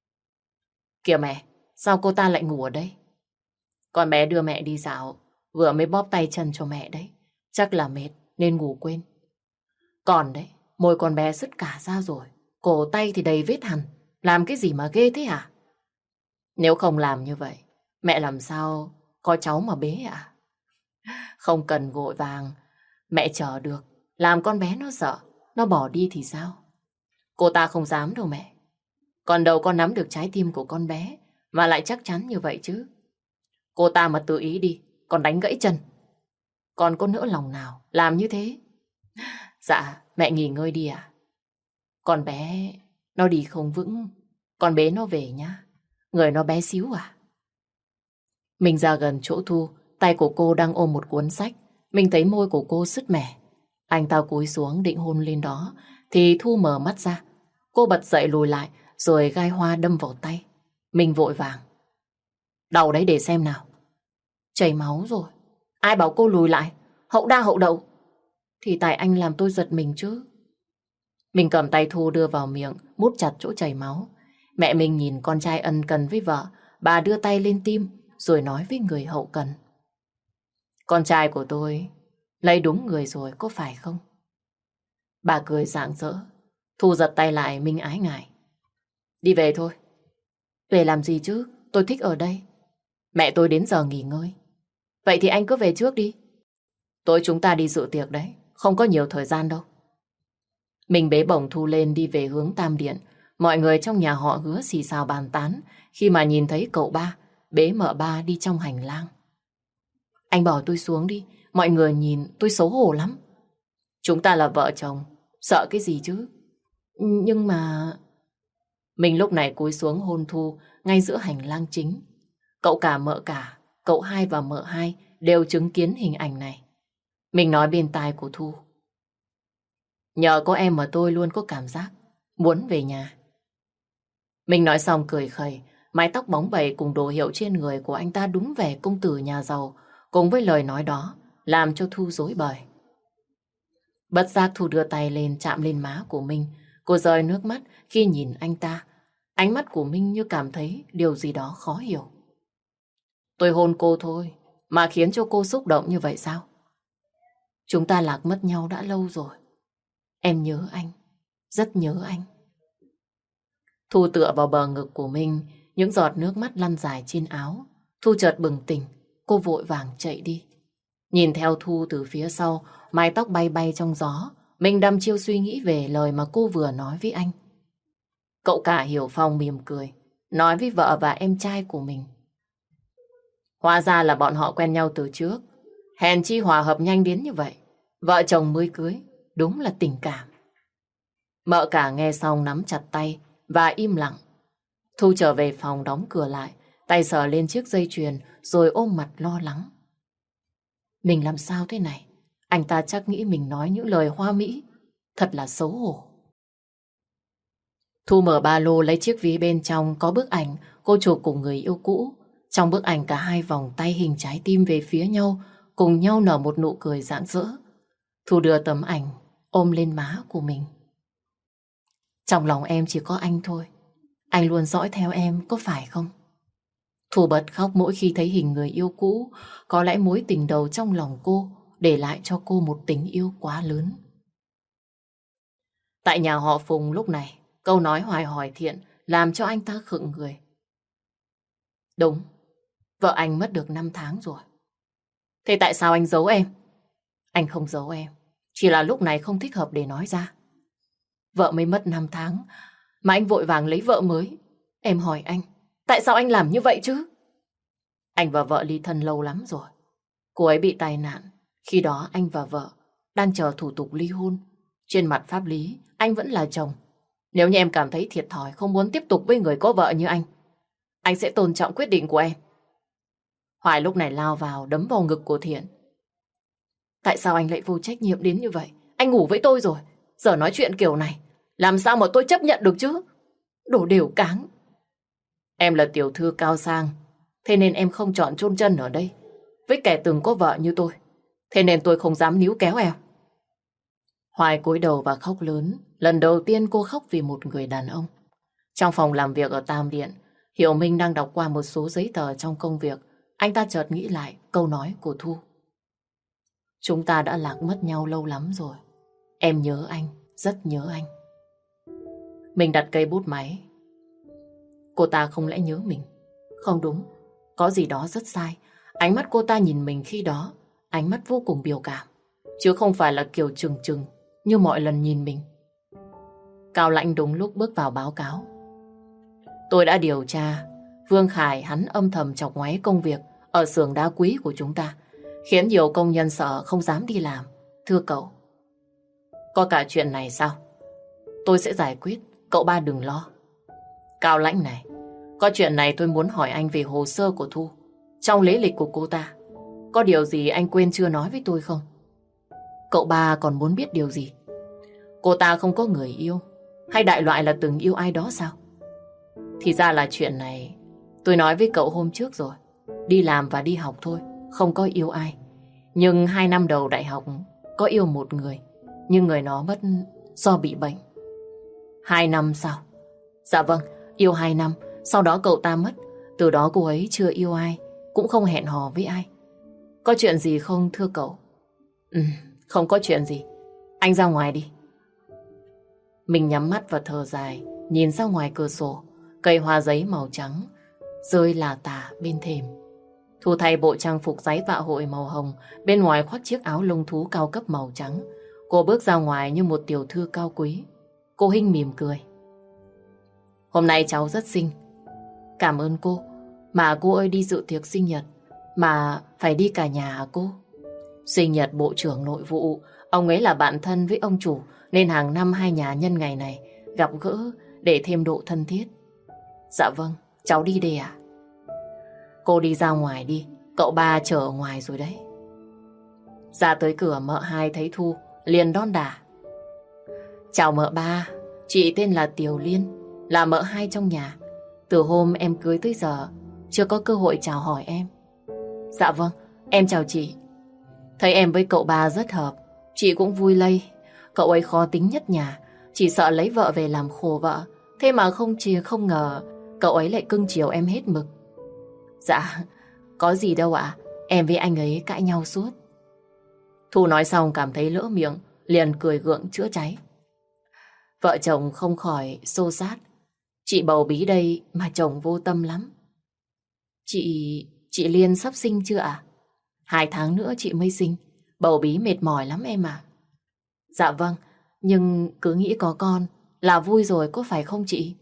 Kìa mẹ, sao cô ta lại ngủ ở đây? Con bé đưa mẹ đi dạo, vừa mới bóp tay chân cho mẹ đấy. Chắc là mệt nên ngủ quên. Còn đấy, môi con bé sứt cả ra rồi. Cổ tay thì đầy vết hằn. Làm cái gì mà ghê thế hả? Nếu không làm như vậy, mẹ làm sao có cháu mà bế ạ? Không cần vội vàng, mẹ chờ được. Làm con bé nó sợ, nó bỏ đi thì sao? Cô ta không dám đâu mẹ. Còn đâu con nắm được trái tim của con bé, mà lại chắc chắn như vậy chứ. Cô ta mà tự ý đi, con đánh gãy chân. Con có nỡ lòng nào làm như thế? Dạ, mẹ nghỉ ngơi đi ạ. Con bé, nó đi không vững. Con bế nó về nhá. Người nó bé xíu à? Mình ra gần chỗ Thu, tay của cô đang ôm một cuốn sách. Mình thấy môi của cô sứt mẻ. Anh ta cúi xuống định hôn lên đó, thì Thu mở mắt ra. Cô bật dậy lùi lại, rồi gai hoa đâm vào tay. Mình vội vàng. Đau đấy để xem nào. Chảy máu rồi. Ai bảo cô lùi lại? Hậu đa hậu đậu. Thì tại anh làm tôi giật mình chứ. Mình cầm tay Thu đưa vào miệng, mút chặt chỗ chảy máu. Mẹ mình nhìn con trai ân cần với vợ, bà đưa tay lên tim, rồi nói với người hậu cần. Con trai của tôi lấy đúng người rồi, có phải không? Bà cười rạng rỡ. Thu giật tay lại, mình ái ngại. Đi về thôi. Về làm gì chứ? Tôi thích ở đây. Mẹ tôi đến giờ nghỉ ngơi. Vậy thì anh cứ về trước đi. Tối chúng ta đi dự tiệc đấy, không có nhiều thời gian đâu. Mình bế bổng Thu lên đi về hướng Tam Điện. Mọi người trong nhà họ Hứa xì xào bàn tán khi mà nhìn thấy cậu ba bế mợ ba đi trong hành lang. Anh bỏ tôi xuống đi, mọi người nhìn tôi xấu hổ lắm. Chúng ta là vợ chồng, sợ cái gì chứ? Nhưng mà... Mình lúc này cúi xuống hôn Thu ngay giữa hành lang chính. Cậu cả mợ cả, cậu hai và mợ hai đều chứng kiến hình ảnh này. Mình nói bên tai của Thu. Nhờ có em mà tôi luôn có cảm giác muốn về nhà. Mình nói xong cười khẩy, mái tóc bóng bẩy cùng đồ hiệu trên người của anh ta đúng vẻ công tử nhà giàu, cùng với lời nói đó làm cho Thu rối bời. Bất giác Thu đưa tay lên chạm lên má của mình. Cô rơi nước mắt khi nhìn anh ta. Ánh mắt của Minh như cảm thấy điều gì đó khó hiểu. Tôi hôn cô thôi, mà khiến cho cô xúc động như vậy sao? Chúng ta lạc mất nhau đã lâu rồi. Em nhớ anh, rất nhớ anh. Thu tựa vào bờ ngực của Minh, những giọt nước mắt lăn dài trên áo. Thu chợt bừng tỉnh, cô vội vàng chạy đi. Nhìn theo Thu từ phía sau, mái tóc bay bay trong gió, Minh đăm chiêu suy nghĩ về lời mà cô vừa nói với anh. Cậu cả Hiểu Phong mỉm cười, nói với vợ và em trai của mình. Hóa ra là bọn họ quen nhau từ trước. Hèn chi hòa hợp nhanh đến như vậy. Vợ chồng mới cưới, đúng là tình cảm. Mợ cả nghe xong nắm chặt tay và im lặng. Thu trở về phòng đóng cửa lại, tay sờ lên chiếc dây chuyền rồi ôm mặt lo lắng. Mình làm sao thế này? Anh ta chắc nghĩ mình nói những lời hoa mỹ. Thật là xấu hổ. Thu mở ba lô lấy chiếc ví bên trong có bức ảnh cô chụp cùng người yêu cũ. Trong bức ảnh cả hai vòng tay hình trái tim về phía nhau, cùng nhau nở một nụ cười rạng rỡ. Thu đưa tấm ảnh ôm lên má của mình. Trong lòng em chỉ có anh thôi. Anh luôn dõi theo em, có phải không? Thu bật khóc mỗi khi thấy hình người yêu cũ. Có lẽ mối tình đầu trong lòng cô để lại cho cô một tình yêu quá lớn. Tại nhà họ Phùng lúc này, câu nói hoài hỏi thiện làm cho anh ta khựng người. Đúng, vợ anh mất được năm tháng rồi. Thế tại sao anh giấu em? Anh không giấu em, chỉ là lúc này không thích hợp để nói ra. Vợ mới mất năm tháng mà anh vội vàng lấy vợ mới. Em hỏi anh, tại sao anh làm như vậy chứ? Anh và vợ ly thân lâu lắm rồi. Cô ấy bị tai nạn. Khi đó anh và vợ đang chờ thủ tục ly hôn. Trên mặt pháp lý, anh vẫn là chồng. Nếu như em cảm thấy thiệt thòi, không muốn tiếp tục với người có vợ như anh, anh sẽ tôn trọng quyết định của em. Hoài lúc này lao vào đấm vào ngực của Thiện. Tại sao anh lại vô trách nhiệm đến như vậy? Anh ngủ với tôi rồi, giờ nói chuyện kiểu này, làm sao mà tôi chấp nhận được chứ? Đồ đều cáng. Em là tiểu thư cao sang, thế nên em không chọn chôn chân ở đây với kẻ từng có vợ như tôi. Thế nên tôi không dám níu kéo em. Hoài cúi đầu và khóc lớn. Lần đầu tiên cô khóc vì một người đàn ông. Trong phòng làm việc ở Tam Điện, Hiểu Minh đang đọc qua một số giấy tờ trong công việc. Anh ta chợt nghĩ lại câu nói của Thu. Chúng ta đã lạc mất nhau lâu lắm rồi. Em nhớ anh, rất nhớ anh. Mình đặt cây bút máy. Cô ta không lẽ nhớ mình? Không đúng, có gì đó rất sai. Ánh mắt cô ta nhìn mình khi đó, ánh mắt vô cùng biểu cảm, chứ không phải là kiểu trừng trừng như mọi lần nhìn mình. Cao Lãnh đúng lúc bước vào báo cáo. Tôi đã điều tra, Vương Khải hắn âm thầm chọc ngoáy công việc ở xưởng đá quý của chúng ta, khiến nhiều công nhân sợ không dám đi làm. Thưa cậu. Có cả chuyện này sao? Tôi sẽ giải quyết, cậu ba đừng lo. Cao Lãnh này, có chuyện này tôi muốn hỏi anh về hồ sơ của Thu. Trong lý lịch của cô ta, có điều gì anh quên chưa nói với tôi không? Cậu ba còn muốn biết điều gì? Cô ta không có người yêu, hay đại loại là từng yêu ai đó sao? Thì ra là chuyện này tôi nói với cậu hôm trước rồi. Đi làm và đi học thôi, không có yêu ai. Nhưng hai năm đầu đại học có yêu một người, nhưng người nó mất do bị bệnh. Hai năm sao? Dạ vâng, yêu hai năm, sau đó cậu ta mất. Từ đó cô ấy chưa yêu ai, cũng không hẹn hò với ai. Có chuyện gì không thưa cậu? Ừ, không có chuyện gì. Anh ra ngoài đi. Mình nhắm mắt và thở dài, nhìn ra ngoài cửa sổ. Cây hoa giấy màu trắng rơi lả tả bên thềm. Thu thay bộ trang phục giấy vạ hội màu hồng, bên ngoài khoác chiếc áo lông thú cao cấp màu trắng. Cô bước ra ngoài như một tiểu thư cao quý. Cô Hinh mỉm cười. Hôm nay cháu rất xinh. Cảm ơn cô. Mà cô ơi, đi dự tiệc sinh nhật mà phải đi cả nhà hả cô? Sinh nhật Bộ trưởng Nội vụ, ông ấy là bạn thân với ông chủ, nên hàng năm hai nhà nhân ngày này gặp gỡ để thêm độ thân thiết. Dạ vâng, cháu đi đây à? Cô đi ra ngoài đi, cậu ba chờ ở ngoài rồi đấy. Ra tới cửa, mợ hai thấy Thu liền đon đả. Chào mợ ba, chị tên là Tiểu Liên, là mợ hai trong nhà. Từ hôm em cưới tới giờ chưa có cơ hội chào hỏi em. Dạ vâng, em chào chị. Thấy em với cậu ba rất hợp, chị cũng vui lây. Cậu ấy khó tính nhất nhà, chỉ sợ lấy vợ về làm khổ vợ. Thế mà không chỉ không ngờ cậu ấy lại cưng chiều em hết mực. Dạ, có gì đâu ạ, em với anh ấy cãi nhau suốt. Thu nói xong cảm thấy lỡ miệng, liền cười gượng chữa cháy. Vợ chồng không khỏi xô xát. Chị bầu bí đây mà chồng vô tâm lắm. Chị... chị Liên sắp sinh chưa ạ? Hai tháng nữa chị mới sinh. Bầu bí mệt mỏi lắm em à. Dạ vâng, nhưng cứ nghĩ có con là vui rồi có phải không chị?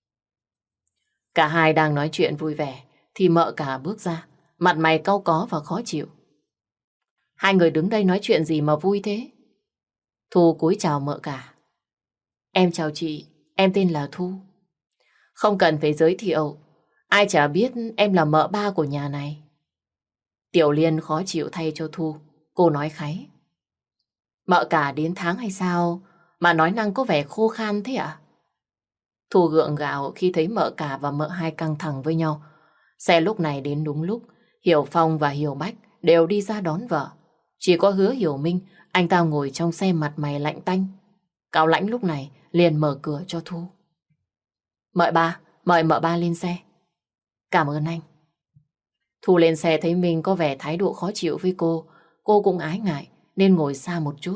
Cả hai đang nói chuyện vui vẻ thì mợ cả bước ra, mặt mày cau có và khó chịu. Hai người đứng đây nói chuyện gì mà vui thế? Thu cúi chào mợ cả. Em chào chị, em tên là Thu. Không cần phải giới thiệu, ai chả biết em là mợ ba của nhà này. Tiểu Liên khó chịu thay cho Thu, cô nói kháy. Mợ cả đến tháng hay sao mà nói năng có vẻ khô khan thế ạ? Thu gượng gạo khi thấy mợ cả và mợ hai căng thẳng với nhau. Xe lúc này đến đúng lúc, Hiểu Phong và Hiểu Bách đều đi ra đón vợ. Chỉ có Hứa Hiểu Minh, anh ta ngồi trong xe mặt mày lạnh tanh. Cao Lãnh lúc này liền mở cửa cho Thu. Mời ba, mời mợ ba lên xe. Cảm ơn anh. Thu lên xe thấy mình có vẻ thái độ khó chịu với cô. Cô cũng ái ngại nên ngồi xa một chút.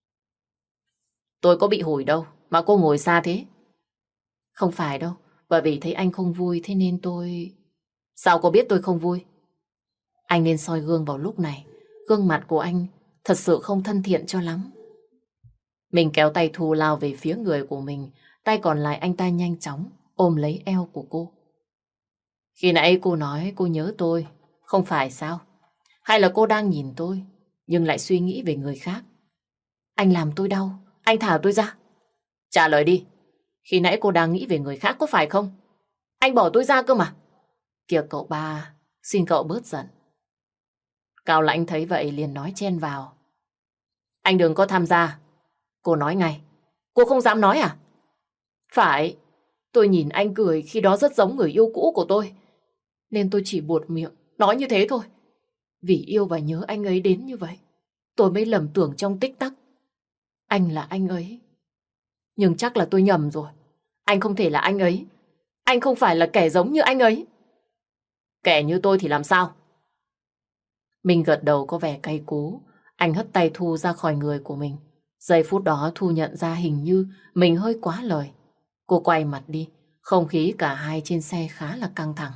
Tôi có bị hủi đâu mà cô ngồi xa thế. Không phải đâu, bởi vì thấy anh không vui thế nên tôi... Sao cô biết tôi không vui? Anh nên soi gương vào lúc này. Gương mặt của anh thật sự không thân thiện cho lắm. Mình kéo tay Thu lao về phía người của mình. Tay còn lại anh ta nhanh chóng ôm lấy eo của cô. Khi nãy cô nói cô nhớ tôi, không phải sao? Hay là cô đang nhìn tôi nhưng lại suy nghĩ về người khác? Anh làm tôi đau, anh thả tôi ra. Trả lời đi, khi nãy cô đang nghĩ về người khác có phải không? Anh bỏ tôi ra cơ mà. Kìa cậu ba, xin cậu bớt giận. Cao Lãnh thấy vậy liền nói chen vào. Anh đừng có tham gia. Cô nói ngay. Cô không dám nói à? Phải, tôi nhìn anh cười khi đó rất giống người yêu cũ của tôi. Nên tôi chỉ buột miệng, nói như thế thôi. Vì yêu và nhớ anh ấy đến như vậy, tôi mới lầm tưởng trong tích tắc anh là anh ấy. Nhưng chắc là tôi nhầm rồi. Anh không thể là anh ấy. Anh không phải là kẻ giống như anh ấy. Kẻ như tôi thì làm sao? Mình gật đầu có vẻ cay cú. Anh hất tay Thu ra khỏi người của mình. Giây phút đó Thu nhận ra hình như mình hơi quá lời. Cô quay mặt đi. Không khí cả hai trên xe khá là căng thẳng.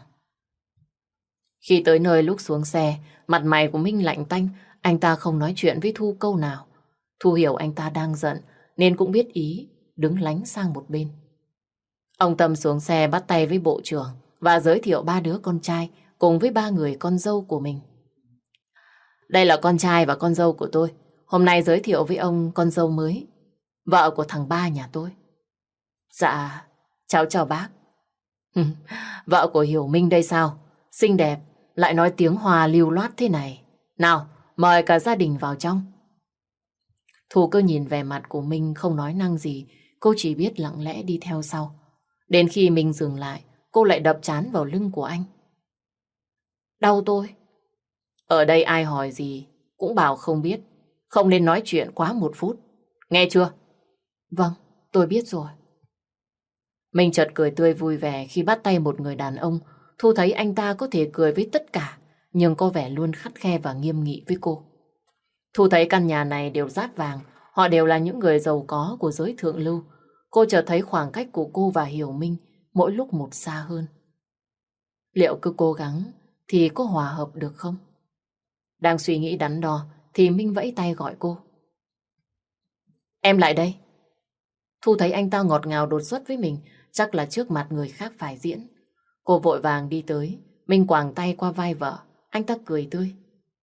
Khi tới nơi lúc xuống xe, mặt mày của Minh lạnh tanh. Anh ta không nói chuyện với Thu câu nào. Thu hiểu anh ta đang giận nên cũng biết ý, đứng lánh sang một bên. Ông Tâm xuống xe bắt tay với bộ trưởng và giới thiệu ba đứa con trai cùng với ba người con dâu của mình. Đây là con trai và con dâu của tôi. Hôm nay giới thiệu với ông con dâu mới, vợ của thằng ba nhà tôi. Dạ, cháu chào bác. Vợ của Hiểu Minh đây sao? Xinh đẹp, lại nói tiếng Hoa lưu loát thế này. Nào, mời cả gia đình vào trong. Thu cứ nhìn về mặt của Minh không nói năng gì. Cô chỉ biết lặng lẽ đi theo sau. Đến khi Minh dừng lại, cô lại đập trán vào lưng của anh. Đau tôi. Ở đây ai hỏi gì cũng bảo không biết. Không nên nói chuyện quá một phút. Nghe chưa? Vâng, tôi biết rồi. Minh chợt cười tươi vui vẻ khi bắt tay một người đàn ông. Thu thấy anh ta có thể cười với tất cả, nhưng có vẻ luôn khắt khe và nghiêm nghị với cô. Thu thấy căn nhà này đều rát vàng. Họ đều là những người giàu có của giới thượng lưu. Cô chợt thấy khoảng cách của cô và Hiểu Minh mỗi lúc một xa hơn. Liệu cứ cố gắng thì có hòa hợp được không? Đang suy nghĩ đắn đo thì Minh vẫy tay gọi cô. Em lại đây. Thu thấy anh ta ngọt ngào đột xuất với mình, chắc là trước mặt người khác phải diễn. Cô vội vàng đi tới. Minh quàng tay qua vai vợ. Anh ta cười tươi.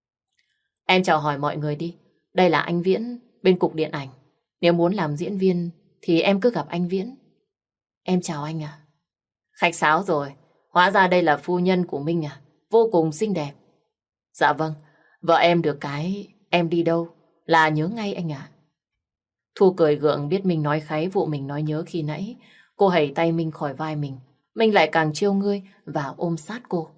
Em chào hỏi mọi người đi. Đây là anh Viễn bên cục điện ảnh. Nếu muốn làm diễn viên thì em cứ gặp anh Viễn. Em chào anh à. Khách sáo rồi. Hóa ra đây là phu nhân của Minh à. Vô cùng xinh đẹp. Dạ vâng. Vợ em được cái em đi đâu là nhớ ngay anh ạ. Thu cười gượng biết Minh nói kháy vụ mình nói nhớ khi nãy. Cô hẩy tay Minh khỏi vai mình. Minh lại càng trêu ngươi và ôm sát cô.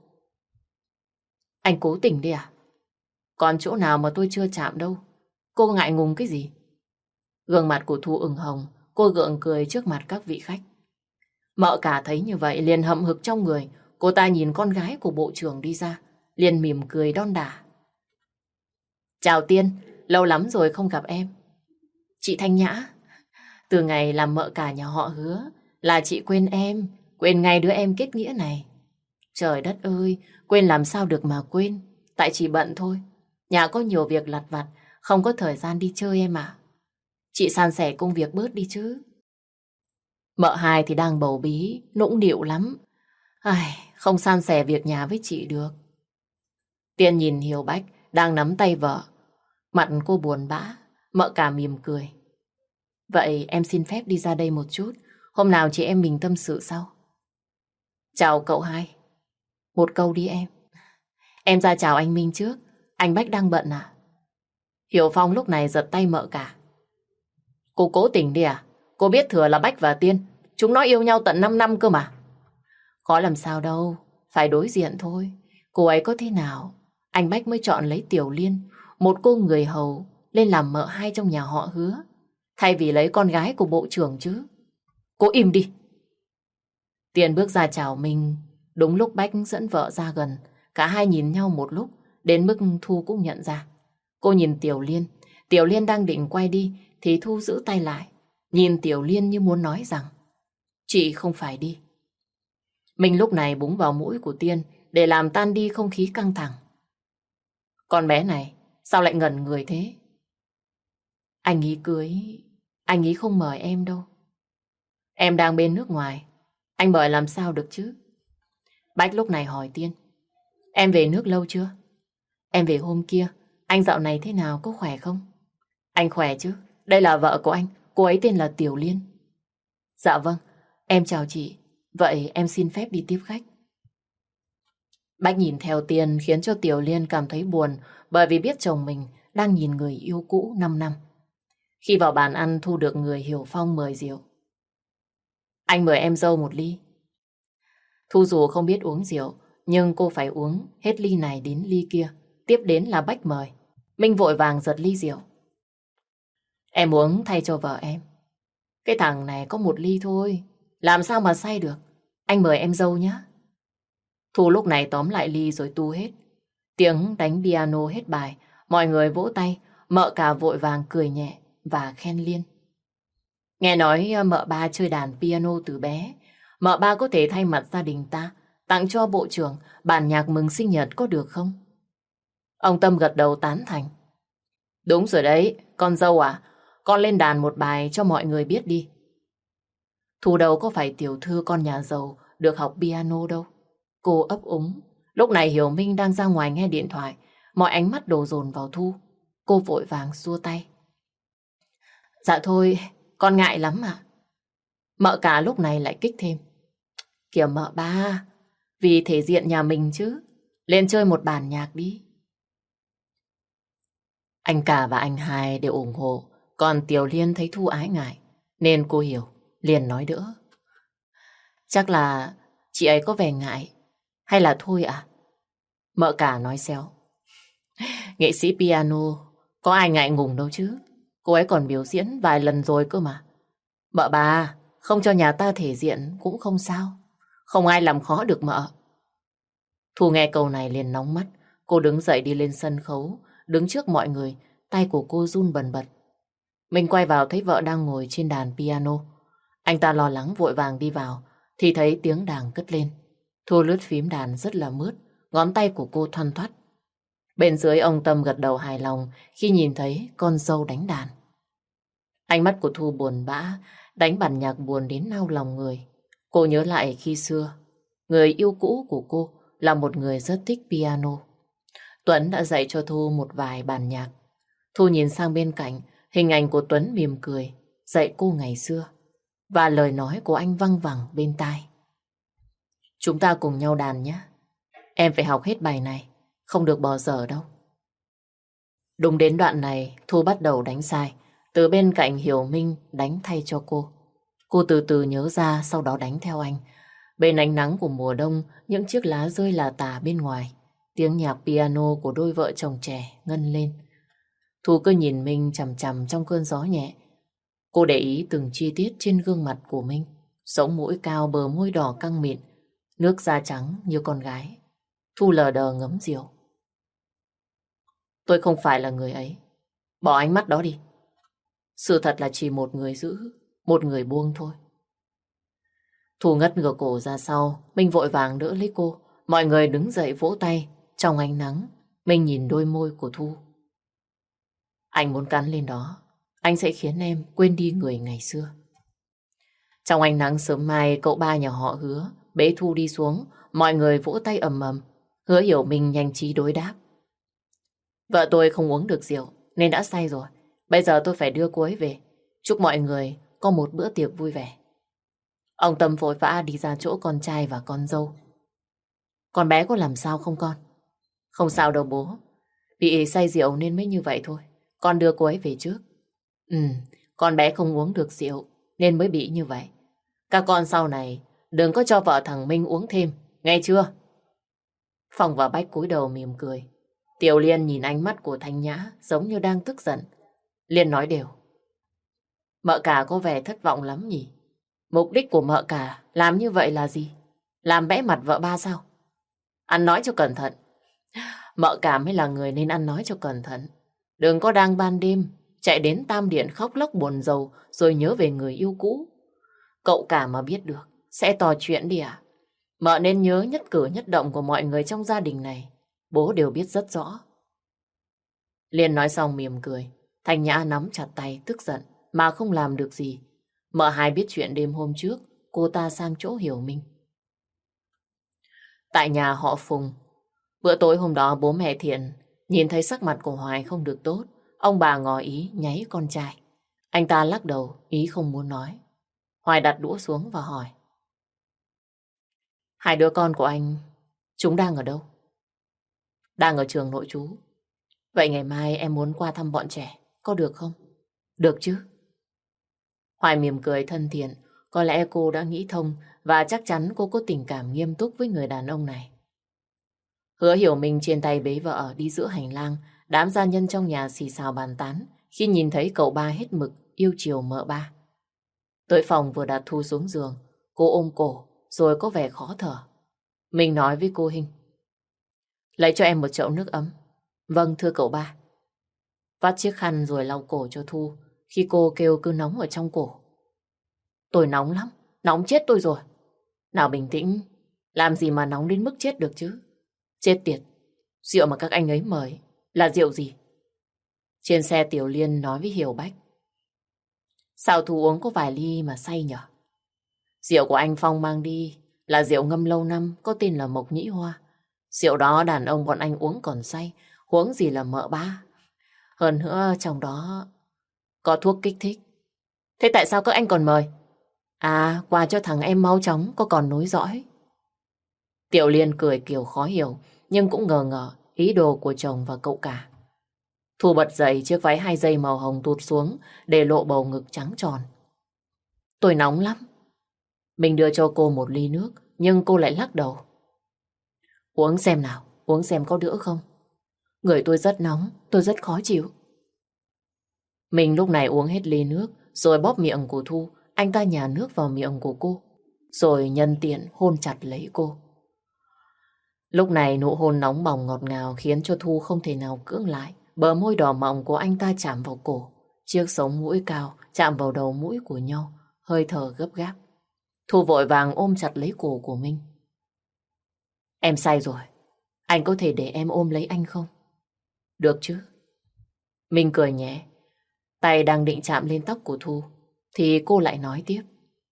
Anh cố tình đi à? Còn chỗ nào mà tôi chưa chạm đâu. Cô ngại ngùng cái gì? Gương mặt của Thu ửng hồng. Cô gượng cười trước mặt các vị khách. Mợ cả thấy như vậy liền hậm hực trong người. Cô ta nhìn con gái của bộ trưởng đi ra, liền mỉm cười đon đả. Chào Tiên, lâu lắm rồi không gặp em. Chị Thanh Nhã, từ ngày làm mợ cả nhà họ Hứa là chị quên em, quên ngay đứa em kết nghĩa này. Trời đất ơi, quên làm sao được mà quên, tại chị bận thôi. Nhà có nhiều việc lặt vặt, không có thời gian đi chơi em ạ. Chị san sẻ công việc bớt đi chứ. Mợ hai thì đang bầu bí, nũng nịu lắm. Ai, không san sẻ việc nhà với chị được. Tiên nhìn Hiểu Bách đang nắm tay vợ. Mặt cô buồn bã, mợ cả mỉm cười. Vậy em xin phép đi ra đây một chút. Hôm nào chị em mình tâm sự sau. Chào cậu hai. Một câu đi em. Em ra chào anh Minh trước. Anh Bách đang bận à? Hiểu Phong lúc này giật tay mợ cả. Cô cố tình đi à? Cô biết thừa là Bách và Tiên chúng nó yêu nhau tận năm năm cơ mà. Có làm sao đâu, phải đối diện thôi. Cô ấy có thế nào anh Bách mới chọn lấy Tiểu Liên, một cô người hầu, lên làm mợ hai trong nhà họ Hứa, thay vì lấy con gái của bộ trưởng chứ. Cô im đi. Tiên bước ra chào Minh. Đúng lúc Bách dẫn vợ ra gần. Cả hai nhìn nhau một lúc, đến mức Thu cũng nhận ra. Cô nhìn Tiểu Liên. Tiểu Liên đang định quay đi thì Thu giữ tay lại, nhìn Tiểu Liên như muốn nói rằng chị không phải đi. Mình lúc này búng vào mũi của Tiên để làm tan đi không khí căng thẳng. Con bé này sao lại ngẩn người thế? Anh ý cưới, anh ý không mời em đâu. Em đang bên nước ngoài, anh mời làm sao được chứ? Bách lúc này hỏi Tiên. Em về nước lâu chưa? Em về hôm kia. Anh dạo này thế nào, có khỏe không? Anh khỏe chứ, đây là vợ của anh, cô ấy tên là Tiểu Liên. Dạ vâng, em chào chị. Vậy em xin phép đi tiếp khách. Bách nhìn theo Tiên khiến cho Tiểu Liên cảm thấy buồn bởi vì biết chồng mình đang nhìn người yêu cũ 5 năm. Khi vào bàn ăn Thu được người Hiểu Phong mời rượu. Anh mời em dâu một ly. Thu dù không biết uống rượu, nhưng cô phải uống hết ly này đến ly kia. Tiếp đến là Bách mời. Minh vội vàng giật ly rượu. Em uống thay cho vợ em. Cái thằng này có một ly thôi, làm sao mà say được. Anh mời em dâu nhé. Thu lúc này tóm lại ly rồi tu hết. Tiếng đánh piano hết bài, mọi người vỗ tay, mợ cả vội vàng cười nhẹ và khen Liên. Nghe nói mợ ba chơi đàn piano từ bé, mợ ba có thể thay mặt gia đình ta tặng cho bộ trưởng bản nhạc mừng sinh nhật có được không? Ông Tâm gật đầu tán thành. Đúng rồi đấy, con dâu à, con lên đàn một bài cho mọi người biết đi. Thu đâu có phải tiểu thư con nhà giàu được học piano đâu. Cô ấp úng. Lúc này Hiểu Minh đang ra ngoài nghe điện thoại, mọi ánh mắt đổ dồn vào Thu. Cô vội vàng xua tay. Dạ thôi, con ngại lắm mà. Mợ cả lúc này lại kích thêm. Kìa mợ ba, vì thể diện nhà mình chứ, lên chơi một bản nhạc đi. Anh cả và anh hai đều ủng hộ, còn Tiểu Liên thấy Thu ái ngại, nên cô hiểu, liền nói đỡ. Chắc là chị ấy có vẻ ngại, hay là thôi ạ? À? Mợ cả nói xéo. Nghệ sĩ piano, có ai ngại ngùng đâu chứ. Cô ấy còn biểu diễn vài lần rồi cơ mà. Mợ bà, không cho nhà ta thể diện cũng không sao. Không ai làm khó được mợ. Thu nghe câu này liền nóng mắt. Cô đứng dậy đi lên sân khấu, đứng trước mọi người, tay của cô run bần bật. Mình quay vào thấy vợ đang ngồi trên đàn piano. Anh ta lo lắng vội vàng đi vào, thì thấy tiếng đàn cất lên. Thu lướt phím đàn rất là mướt, ngón tay của cô thoăn thoắt. Bên dưới ông Tâm gật đầu hài lòng khi nhìn thấy con dâu đánh đàn. Ánh mắt của Thu buồn bã, đánh bản nhạc buồn đến nao lòng người. Cô nhớ lại khi xưa, người yêu cũ của cô là một người rất thích piano. Tuấn đã dạy cho Thu một vài bản nhạc. Thu nhìn sang bên cạnh, hình ảnh của Tuấn mỉm cười, dạy cô ngày xưa. Và lời nói của anh văng vẳng bên tai. Chúng ta cùng nhau đàn nhé. Em phải học hết bài này, không được bỏ dở đâu. Đúng đến đoạn này, Thu bắt đầu đánh sai. Từ bên cạnh Hiểu Minh đánh thay cho cô. Cô từ từ nhớ ra, sau đó đánh theo anh. Bên ánh nắng của mùa đông, những chiếc lá rơi là tả bên ngoài. Tiếng nhạc piano của đôi vợ chồng trẻ ngân lên. Thu cứ nhìn Minh chằm chằm trong cơn gió nhẹ. Cô để ý từng chi tiết trên gương mặt của Minh. Sống mũi cao, bờ môi đỏ căng mịn, nước da trắng như con gái. Thu lờ đờ ngấm rượu. Tôi không phải là người ấy. Bỏ ánh mắt đó đi. Sự thật là chỉ một người giữ, một người buông thôi. Thu ngất ngửa cổ ra sau, Minh vội vàng đỡ lấy cô. Mọi người đứng dậy vỗ tay. Trong ánh nắng, Minh nhìn đôi môi của Thu. Anh muốn cắn lên đó, anh sẽ khiến em quên đi người ngày xưa. Trong ánh nắng sớm mai, cậu ba nhà họ Hứa bế Thu đi xuống. Mọi người vỗ tay ầm ầm. Hứa Hiểu Minh nhanh trí đối đáp. Vợ tôi không uống được rượu nên đã say rồi. Bây giờ tôi phải đưa cô ấy về. Chúc mọi người có một bữa tiệc vui vẻ. Ông Tâm vội vã đi ra chỗ con trai và con dâu. Con bé có làm sao không con? Không sao đâu bố. Bị say rượu nên mới như vậy thôi. Con đưa cô ấy về trước. Ừ, con bé không uống được rượu nên mới bị như vậy. Các con sau này đừng có cho vợ thằng Minh uống thêm, nghe chưa? Phong và Bách cúi đầu mỉm cười. Tiểu Liên nhìn ánh mắt của Thanh Nhã giống như đang tức giận. Liên nói đều. Mợ cả có vẻ thất vọng lắm nhỉ? Mục đích của mợ cả làm như vậy là gì? Làm bẽ mặt vợ ba sao? Ăn nói cho cẩn thận. Mợ cả mới là người nên ăn nói cho cẩn thận. Đừng có đang ban đêm chạy đến Tam Điện khóc lóc buồn rầu rồi nhớ về người yêu cũ. Cậu cả mà biết được sẽ tò chuyện đi à? Mợ nên nhớ nhất cử nhất động của mọi người trong gia đình này. Bố đều biết rất rõ. Liên nói xong mỉm cười. Thanh Nhã nắm chặt tay tức giận mà không làm được gì. Mợ hai biết chuyện đêm hôm trước cô ta sang chỗ Hiểu Minh. Tại nhà họ Phùng, bữa tối hôm đó bố mẹ Thiện nhìn thấy sắc mặt của Hoài không được tốt. Ông bà ngỏ ý nháy con trai. Anh ta lắc đầu, ý không muốn nói. Hoài đặt đũa xuống và hỏi. Hai đứa con của anh, chúng đang ở đâu? Đang ở trường nội trú. Vậy ngày mai em muốn qua thăm bọn trẻ, có được không? Được chứ? Hoài mỉm cười thân thiện. Có lẽ cô đã nghĩ thông và chắc chắn cô có tình cảm nghiêm túc với người đàn ông này. Hứa Hiểu Minh trên tay bế vợ đi giữa hành lang. Đám gia nhân trong nhà xì xào bàn tán khi nhìn thấy cậu ba hết mực yêu chiều mợ ba. Tới phòng vừa đặt Thu xuống giường, cô ôm cổ rồi có vẻ khó thở. Mình nói với cô Hinh: lấy cho em một chậu nước ấm. Vâng thưa cậu ba. Vắt chiếc khăn rồi lau cổ cho Thu khi cô kêu cứ nóng ở trong cổ. Tôi nóng lắm, nóng chết tôi rồi. Nào bình tĩnh, làm gì mà nóng đến mức chết được chứ. Chết tiệt, rượu mà các anh ấy mời là rượu gì? Trên xe Tiểu Liên nói với Hiểu Bách: sao Thu uống có vài ly mà say nhở? Rượu của anh Phong mang đi là rượu ngâm lâu năm có tên là Mộc Nhĩ Hoa. Rượu đó đàn ông bọn anh uống còn say, huống gì là mợ ba. Hơn nữa trong đó có thuốc kích thích. Thế tại sao các anh còn mời? À, qua cho thằng em mau chóng có còn nối dõi. Tiểu Liên cười kiểu khó hiểu, nhưng cũng ngờ ngờ ý đồ của chồng và cậu cả. Thu bật dậy, chiếc váy hai dây màu hồng tụt xuống để lộ bầu ngực trắng tròn. Tôi nóng lắm. Mình đưa cho cô một ly nước, nhưng cô lại lắc đầu. Uống xem nào, uống xem có đỡ không. Người tôi rất nóng, tôi rất khó chịu. Mình lúc này uống hết ly nước, rồi bóp miệng của Thu. Anh ta nhả nước vào miệng của cô, rồi nhân tiện hôn chặt lấy cô. Lúc này nụ hôn nóng bỏng ngọt ngào khiến cho Thu không thể nào cưỡng lại. Bờ môi đỏ mọng của anh ta chạm vào cổ, chiếc sống mũi cao chạm vào đầu mũi của nhau, hơi thở gấp gáp. Thu vội vàng ôm chặt lấy cổ của Minh. Em say rồi, anh có thể để em ôm lấy anh không? Được chứ? Minh cười nhẹ, tay đang định chạm lên tóc của Thu thì cô lại nói tiếp.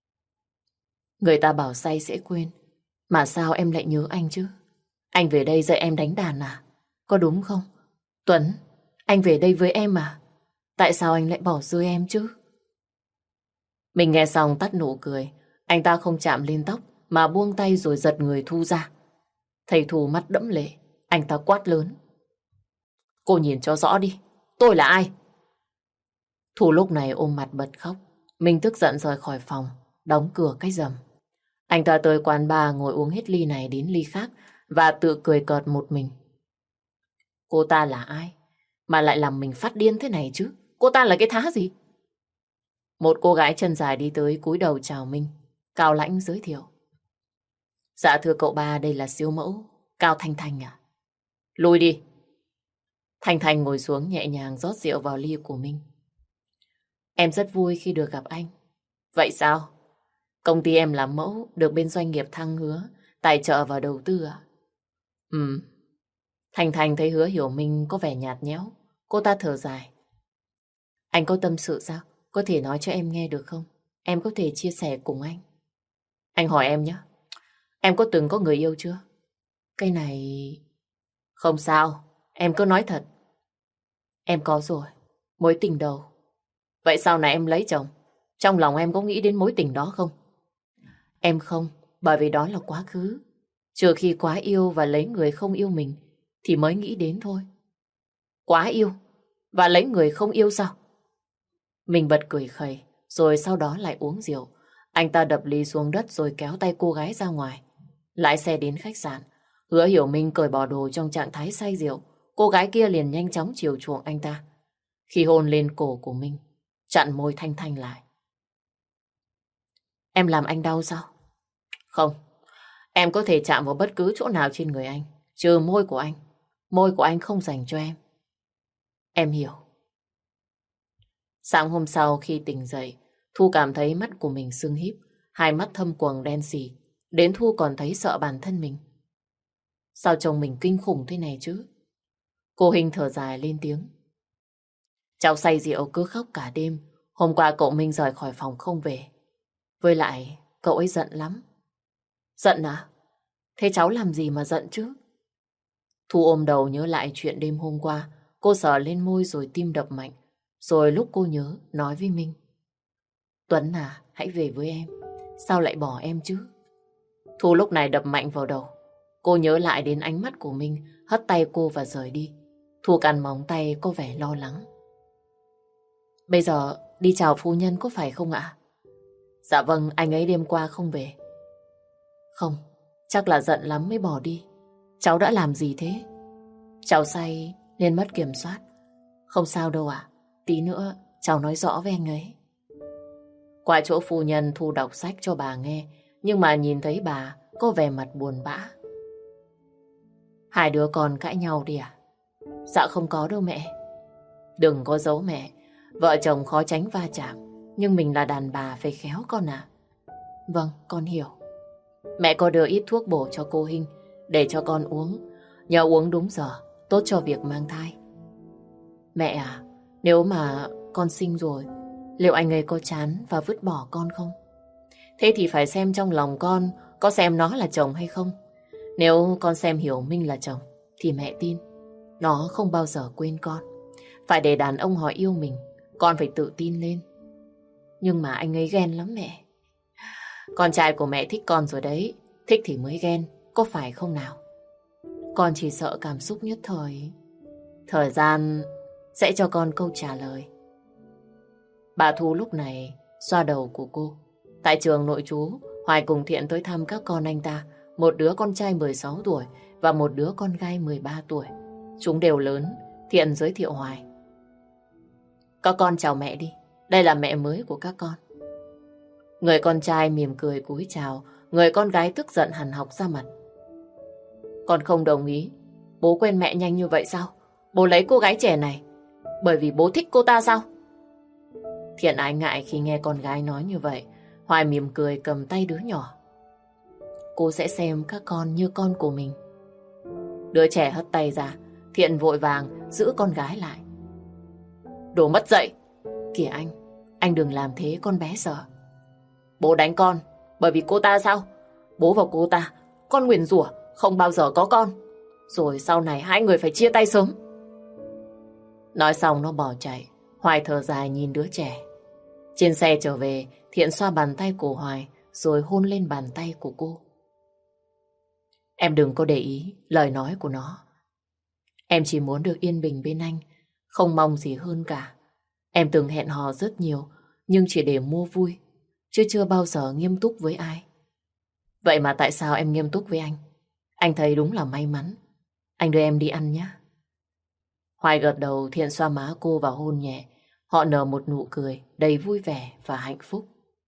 Người ta bảo say sẽ quên, mà sao em lại nhớ anh chứ? Anh về đây dạy em đánh đàn à? Có đúng không? Tuấn, anh về đây với em à? Tại sao anh lại bỏ rơi em chứ? Mình nghe xong tắt nụ cười. Anh ta không chạm lên tóc mà buông tay rồi giật người Thu ra. Thầy Thu mắt đẫm lệ, anh ta quát lớn. Cô nhìn cho rõ đi, tôi là ai? Thu lúc này ôm mặt bật khóc. Mình tức giận rời khỏi phòng, đóng cửa cái rầm. Anh ta tới quán bar ngồi uống hết ly này đến ly khác và tự cười cợt một mình. Cô ta là ai mà lại làm mình phát điên thế này chứ? Cô ta là cái thá gì? Một cô gái chân dài đi tới cúi đầu chào Minh. Cao Lãnh giới thiệu. Dạ thưa cậu ba, đây là siêu mẫu Cao Thanh Thanh à? Lùi đi. Thanh Thanh ngồi xuống nhẹ nhàng rót rượu vào ly của Minh. Em rất vui khi được gặp anh. Vậy sao? Công ty em làm mẫu, được bên doanh nghiệp Thăng Hứa tài trợ và đầu tư à? Ừ. Thanh Thanh thấy Hứa Hiểu Minh có vẻ nhạt nhẽo. Cô ta thở dài. Anh có tâm sự sao? Có thể nói cho em nghe được không? Em có thể chia sẻ cùng anh. Anh hỏi em nhé. Em có từng có người yêu chưa? Cái này... Không sao, em cứ nói thật. Em có rồi, mối tình đầu. Vậy sau này em lấy chồng, trong lòng em có nghĩ đến mối tình đó không? Em không, bởi vì đó là quá khứ. Trừ khi quá yêu và lấy người không yêu mình thì mới nghĩ đến thôi. Quá yêu và lấy người không yêu sao? Mình bật cười khẩy, rồi sau đó lại uống rượu. Anh ta đập ly xuống đất rồi kéo tay cô gái ra ngoài. Lái xe đến khách sạn. Hứa Hiểu Minh cởi bỏ đồ trong trạng thái say rượu. Cô gái kia liền nhanh chóng chiều chuộng anh ta. Khi hôn lên cổ của Minh, chặn môi Thanh Thanh lại. Em làm anh đau sao? Không, em có thể chạm vào bất cứ chỗ nào trên người anh, trừ môi của anh. Môi của anh không dành cho em. Em hiểu. Sáng hôm sau khi tỉnh dậy, Thu cảm thấy mắt của mình sưng híp, hai mắt thâm quầng đen sì. Đến Thu còn thấy sợ bản thân mình. Sao chồng mình kinh khủng thế này chứ? Cô Hình thở dài lên tiếng. Cháu say rượu cứ khóc cả đêm. Hôm qua cậu Minh rời khỏi phòng không về. Với lại cậu ấy giận lắm. Giận à? Thế cháu làm gì mà giận chứ? Thu ôm đầu nhớ lại chuyện đêm hôm qua. Cô sờ lên môi rồi tim đập mạnh. Rồi lúc cô nhớ nói với Minh. Tuấn à, hãy về với em. Sao lại bỏ em chứ? Thu lúc này đập mạnh vào đầu. Cô nhớ lại đến ánh mắt của Minh, hất tay cô và rời đi. Thu cắn móng tay có vẻ lo lắng. Bây giờ đi chào phu nhân có phải không ạ? Dạ vâng, anh ấy đêm qua không về. Không, chắc là giận lắm mới bỏ đi. Cháu đã làm gì thế? Cháu say nên mất kiểm soát. Không sao đâu ạ, tí nữa cháu nói rõ với anh ấy. Qua chỗ phu nhân, Thu đọc sách cho bà nghe, nhưng mà nhìn thấy bà có vẻ mặt buồn bã. Hai đứa con cãi nhau đi à? Dạ không có đâu mẹ. Đừng có giấu mẹ, vợ chồng khó tránh va chạm, nhưng mình là đàn bà phải khéo con à. Vâng, con hiểu. Mẹ có đưa ít thuốc bổ cho cô Hinh để cho con uống. Nhớ uống đúng giờ, tốt cho việc mang thai. Mẹ à, nếu mà con sinh rồi, liệu anh ấy có chán và vứt bỏ con không? Thế thì phải xem trong lòng con có xem nó là chồng hay không. Nếu con xem hiểu Minh là chồng thì mẹ tin nó không bao giờ quên con. Phải để đàn ông họ yêu mình, con phải tự tin lên. Nhưng mà anh ấy ghen lắm mẹ. Con trai của mẹ thích con rồi đấy, thích thì mới ghen, có phải không nào? Con chỉ sợ cảm xúc nhất thời. Thời gian sẽ cho con câu trả lời. Bà Thu lúc này xoa đầu của cô. Tại trường nội trú, Hoài cùng Thiện tới thăm các con anh ta. Một đứa con trai mười sáu tuổi và một đứa con gái mười ba tuổi. Chúng đều lớn. Thiện giới thiệu Hoài. Các con chào mẹ đi. Đây là mẹ mới của các con. Người con trai mỉm cười cúi chào. Người con gái tức giận hằn học ra mặt. Con không đồng ý. Bố quen mẹ nhanh như vậy sao? Bố lấy cô gái trẻ này bởi vì bố thích cô ta sao? Thiện ái ngại khi nghe con gái nói như vậy. Hoài mỉm cười cầm tay đứa nhỏ. Cô sẽ xem các con như con của mình. Đứa trẻ hất tay ra. Thiện vội vàng giữ con gái lại. Đồ mất dạy. Kìa anh, anh đừng làm thế con bé sợ. Bố đánh con bởi vì cô ta sao? Bố và cô ta, con nguyền rủa không bao giờ có con. Rồi sau này hai người phải chia tay sớm. Nói xong nó bỏ chạy. Hoài thở dài nhìn đứa trẻ. Trên xe trở về, Thiện xoa bàn tay của Hoài rồi hôn lên bàn tay của cô. Em đừng có để ý lời nói của nó. Em chỉ muốn được yên bình bên anh, không mong gì hơn cả. Em từng hẹn hò rất nhiều, nhưng chỉ để mua vui, chứ chưa bao giờ nghiêm túc với ai. Vậy mà tại sao em nghiêm túc với anh? Anh thấy đúng là may mắn. Anh đưa em đi ăn nhé. Hoài gật đầu, Thiện xoa má cô và hôn nhẹ. Họ nở một nụ cười đầy vui vẻ và hạnh phúc.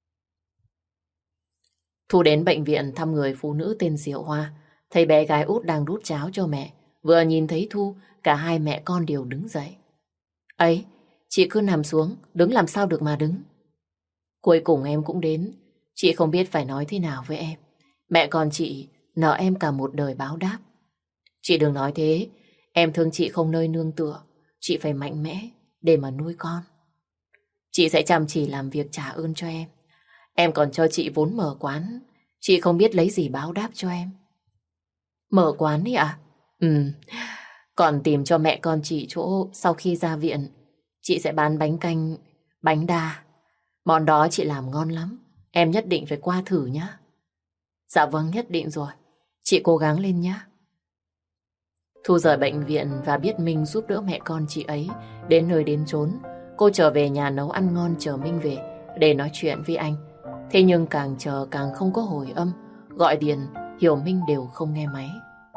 Thu đến bệnh viện thăm người phụ nữ tên Diệu Hoa. Thấy bé gái út đang đút cháo cho mẹ. Vừa nhìn thấy Thu, cả hai mẹ con đều đứng dậy. Ấy, chị cứ nằm xuống, đứng làm sao được mà đứng. Cuối cùng em cũng đến. Chị không biết phải nói thế nào với em. Mẹ con chị nợ em cả một đời báo đáp. Chị đừng nói thế. Em thương chị không nơi nương tựa. Chị phải mạnh mẽ để mà nuôi con. Chị sẽ chăm chỉ làm việc trả ơn cho em. Em còn cho chị vốn mở quán. Chị không biết lấy gì báo đáp cho em. Mở quán đi ạ? Ừ. Còn tìm cho mẹ con chị chỗ sau khi ra viện. Chị sẽ bán bánh canh, bánh đa. Món đó chị làm ngon lắm. Em nhất định phải qua thử nhá. Dạ vâng, nhất định rồi. Chị cố gắng lên nhá. Thu rời bệnh viện và biết Minh giúp đỡ mẹ con chị ấy đến nơi đến chốn. Cô trở về nhà nấu ăn ngon chờ Minh về để nói chuyện với anh. Thế nhưng càng chờ càng không có hồi âm. Gọi điện, Hiểu Minh đều không nghe máy.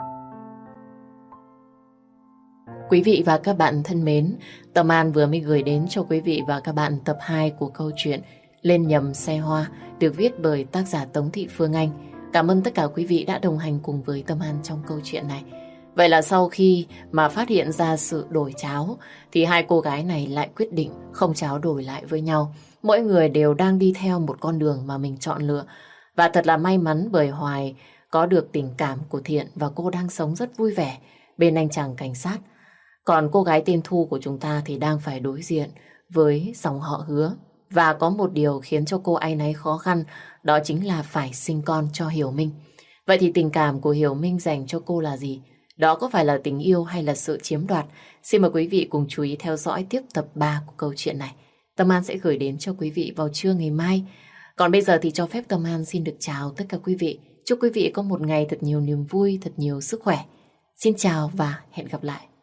Quý vị và các bạn thân mến, Tâm An vừa mới gửi đến cho quý vị và các bạn tập hai của câu chuyện Lên nhầm xe hoa được viết bởi tác giả Tống Thị Phương Anh. Cảm ơn tất cả quý vị đã đồng hành cùng với Tâm An trong câu chuyện này. Vậy là sau khi mà phát hiện ra sự đổi cháo thì hai cô gái này lại quyết định không tráo đổi lại với nhau. Mỗi người đều đang đi theo một con đường mà mình chọn lựa. Và thật là may mắn bởi Hoài có được tình cảm của Thiện và cô đang sống rất vui vẻ bên anh chàng cảnh sát. Còn cô gái tên Thu của chúng ta thì đang phải đối diện với dòng họ Hứa. Và có một điều khiến cho cô áy náy khó khăn, đó chính là phải sinh con cho Hiểu Minh. Vậy thì tình cảm của Hiểu Minh dành cho cô là gì? Đó có phải là tình yêu hay là sự chiếm đoạt? Xin mời quý vị cùng chú ý theo dõi tiếp tập ba của câu chuyện này. Tâm An sẽ gửi đến cho quý vị vào trưa ngày mai. Còn bây giờ thì cho phép Tâm An xin được chào tất cả quý vị. Chúc quý vị có một ngày thật nhiều niềm vui, thật nhiều sức khỏe. Xin chào và hẹn gặp lại.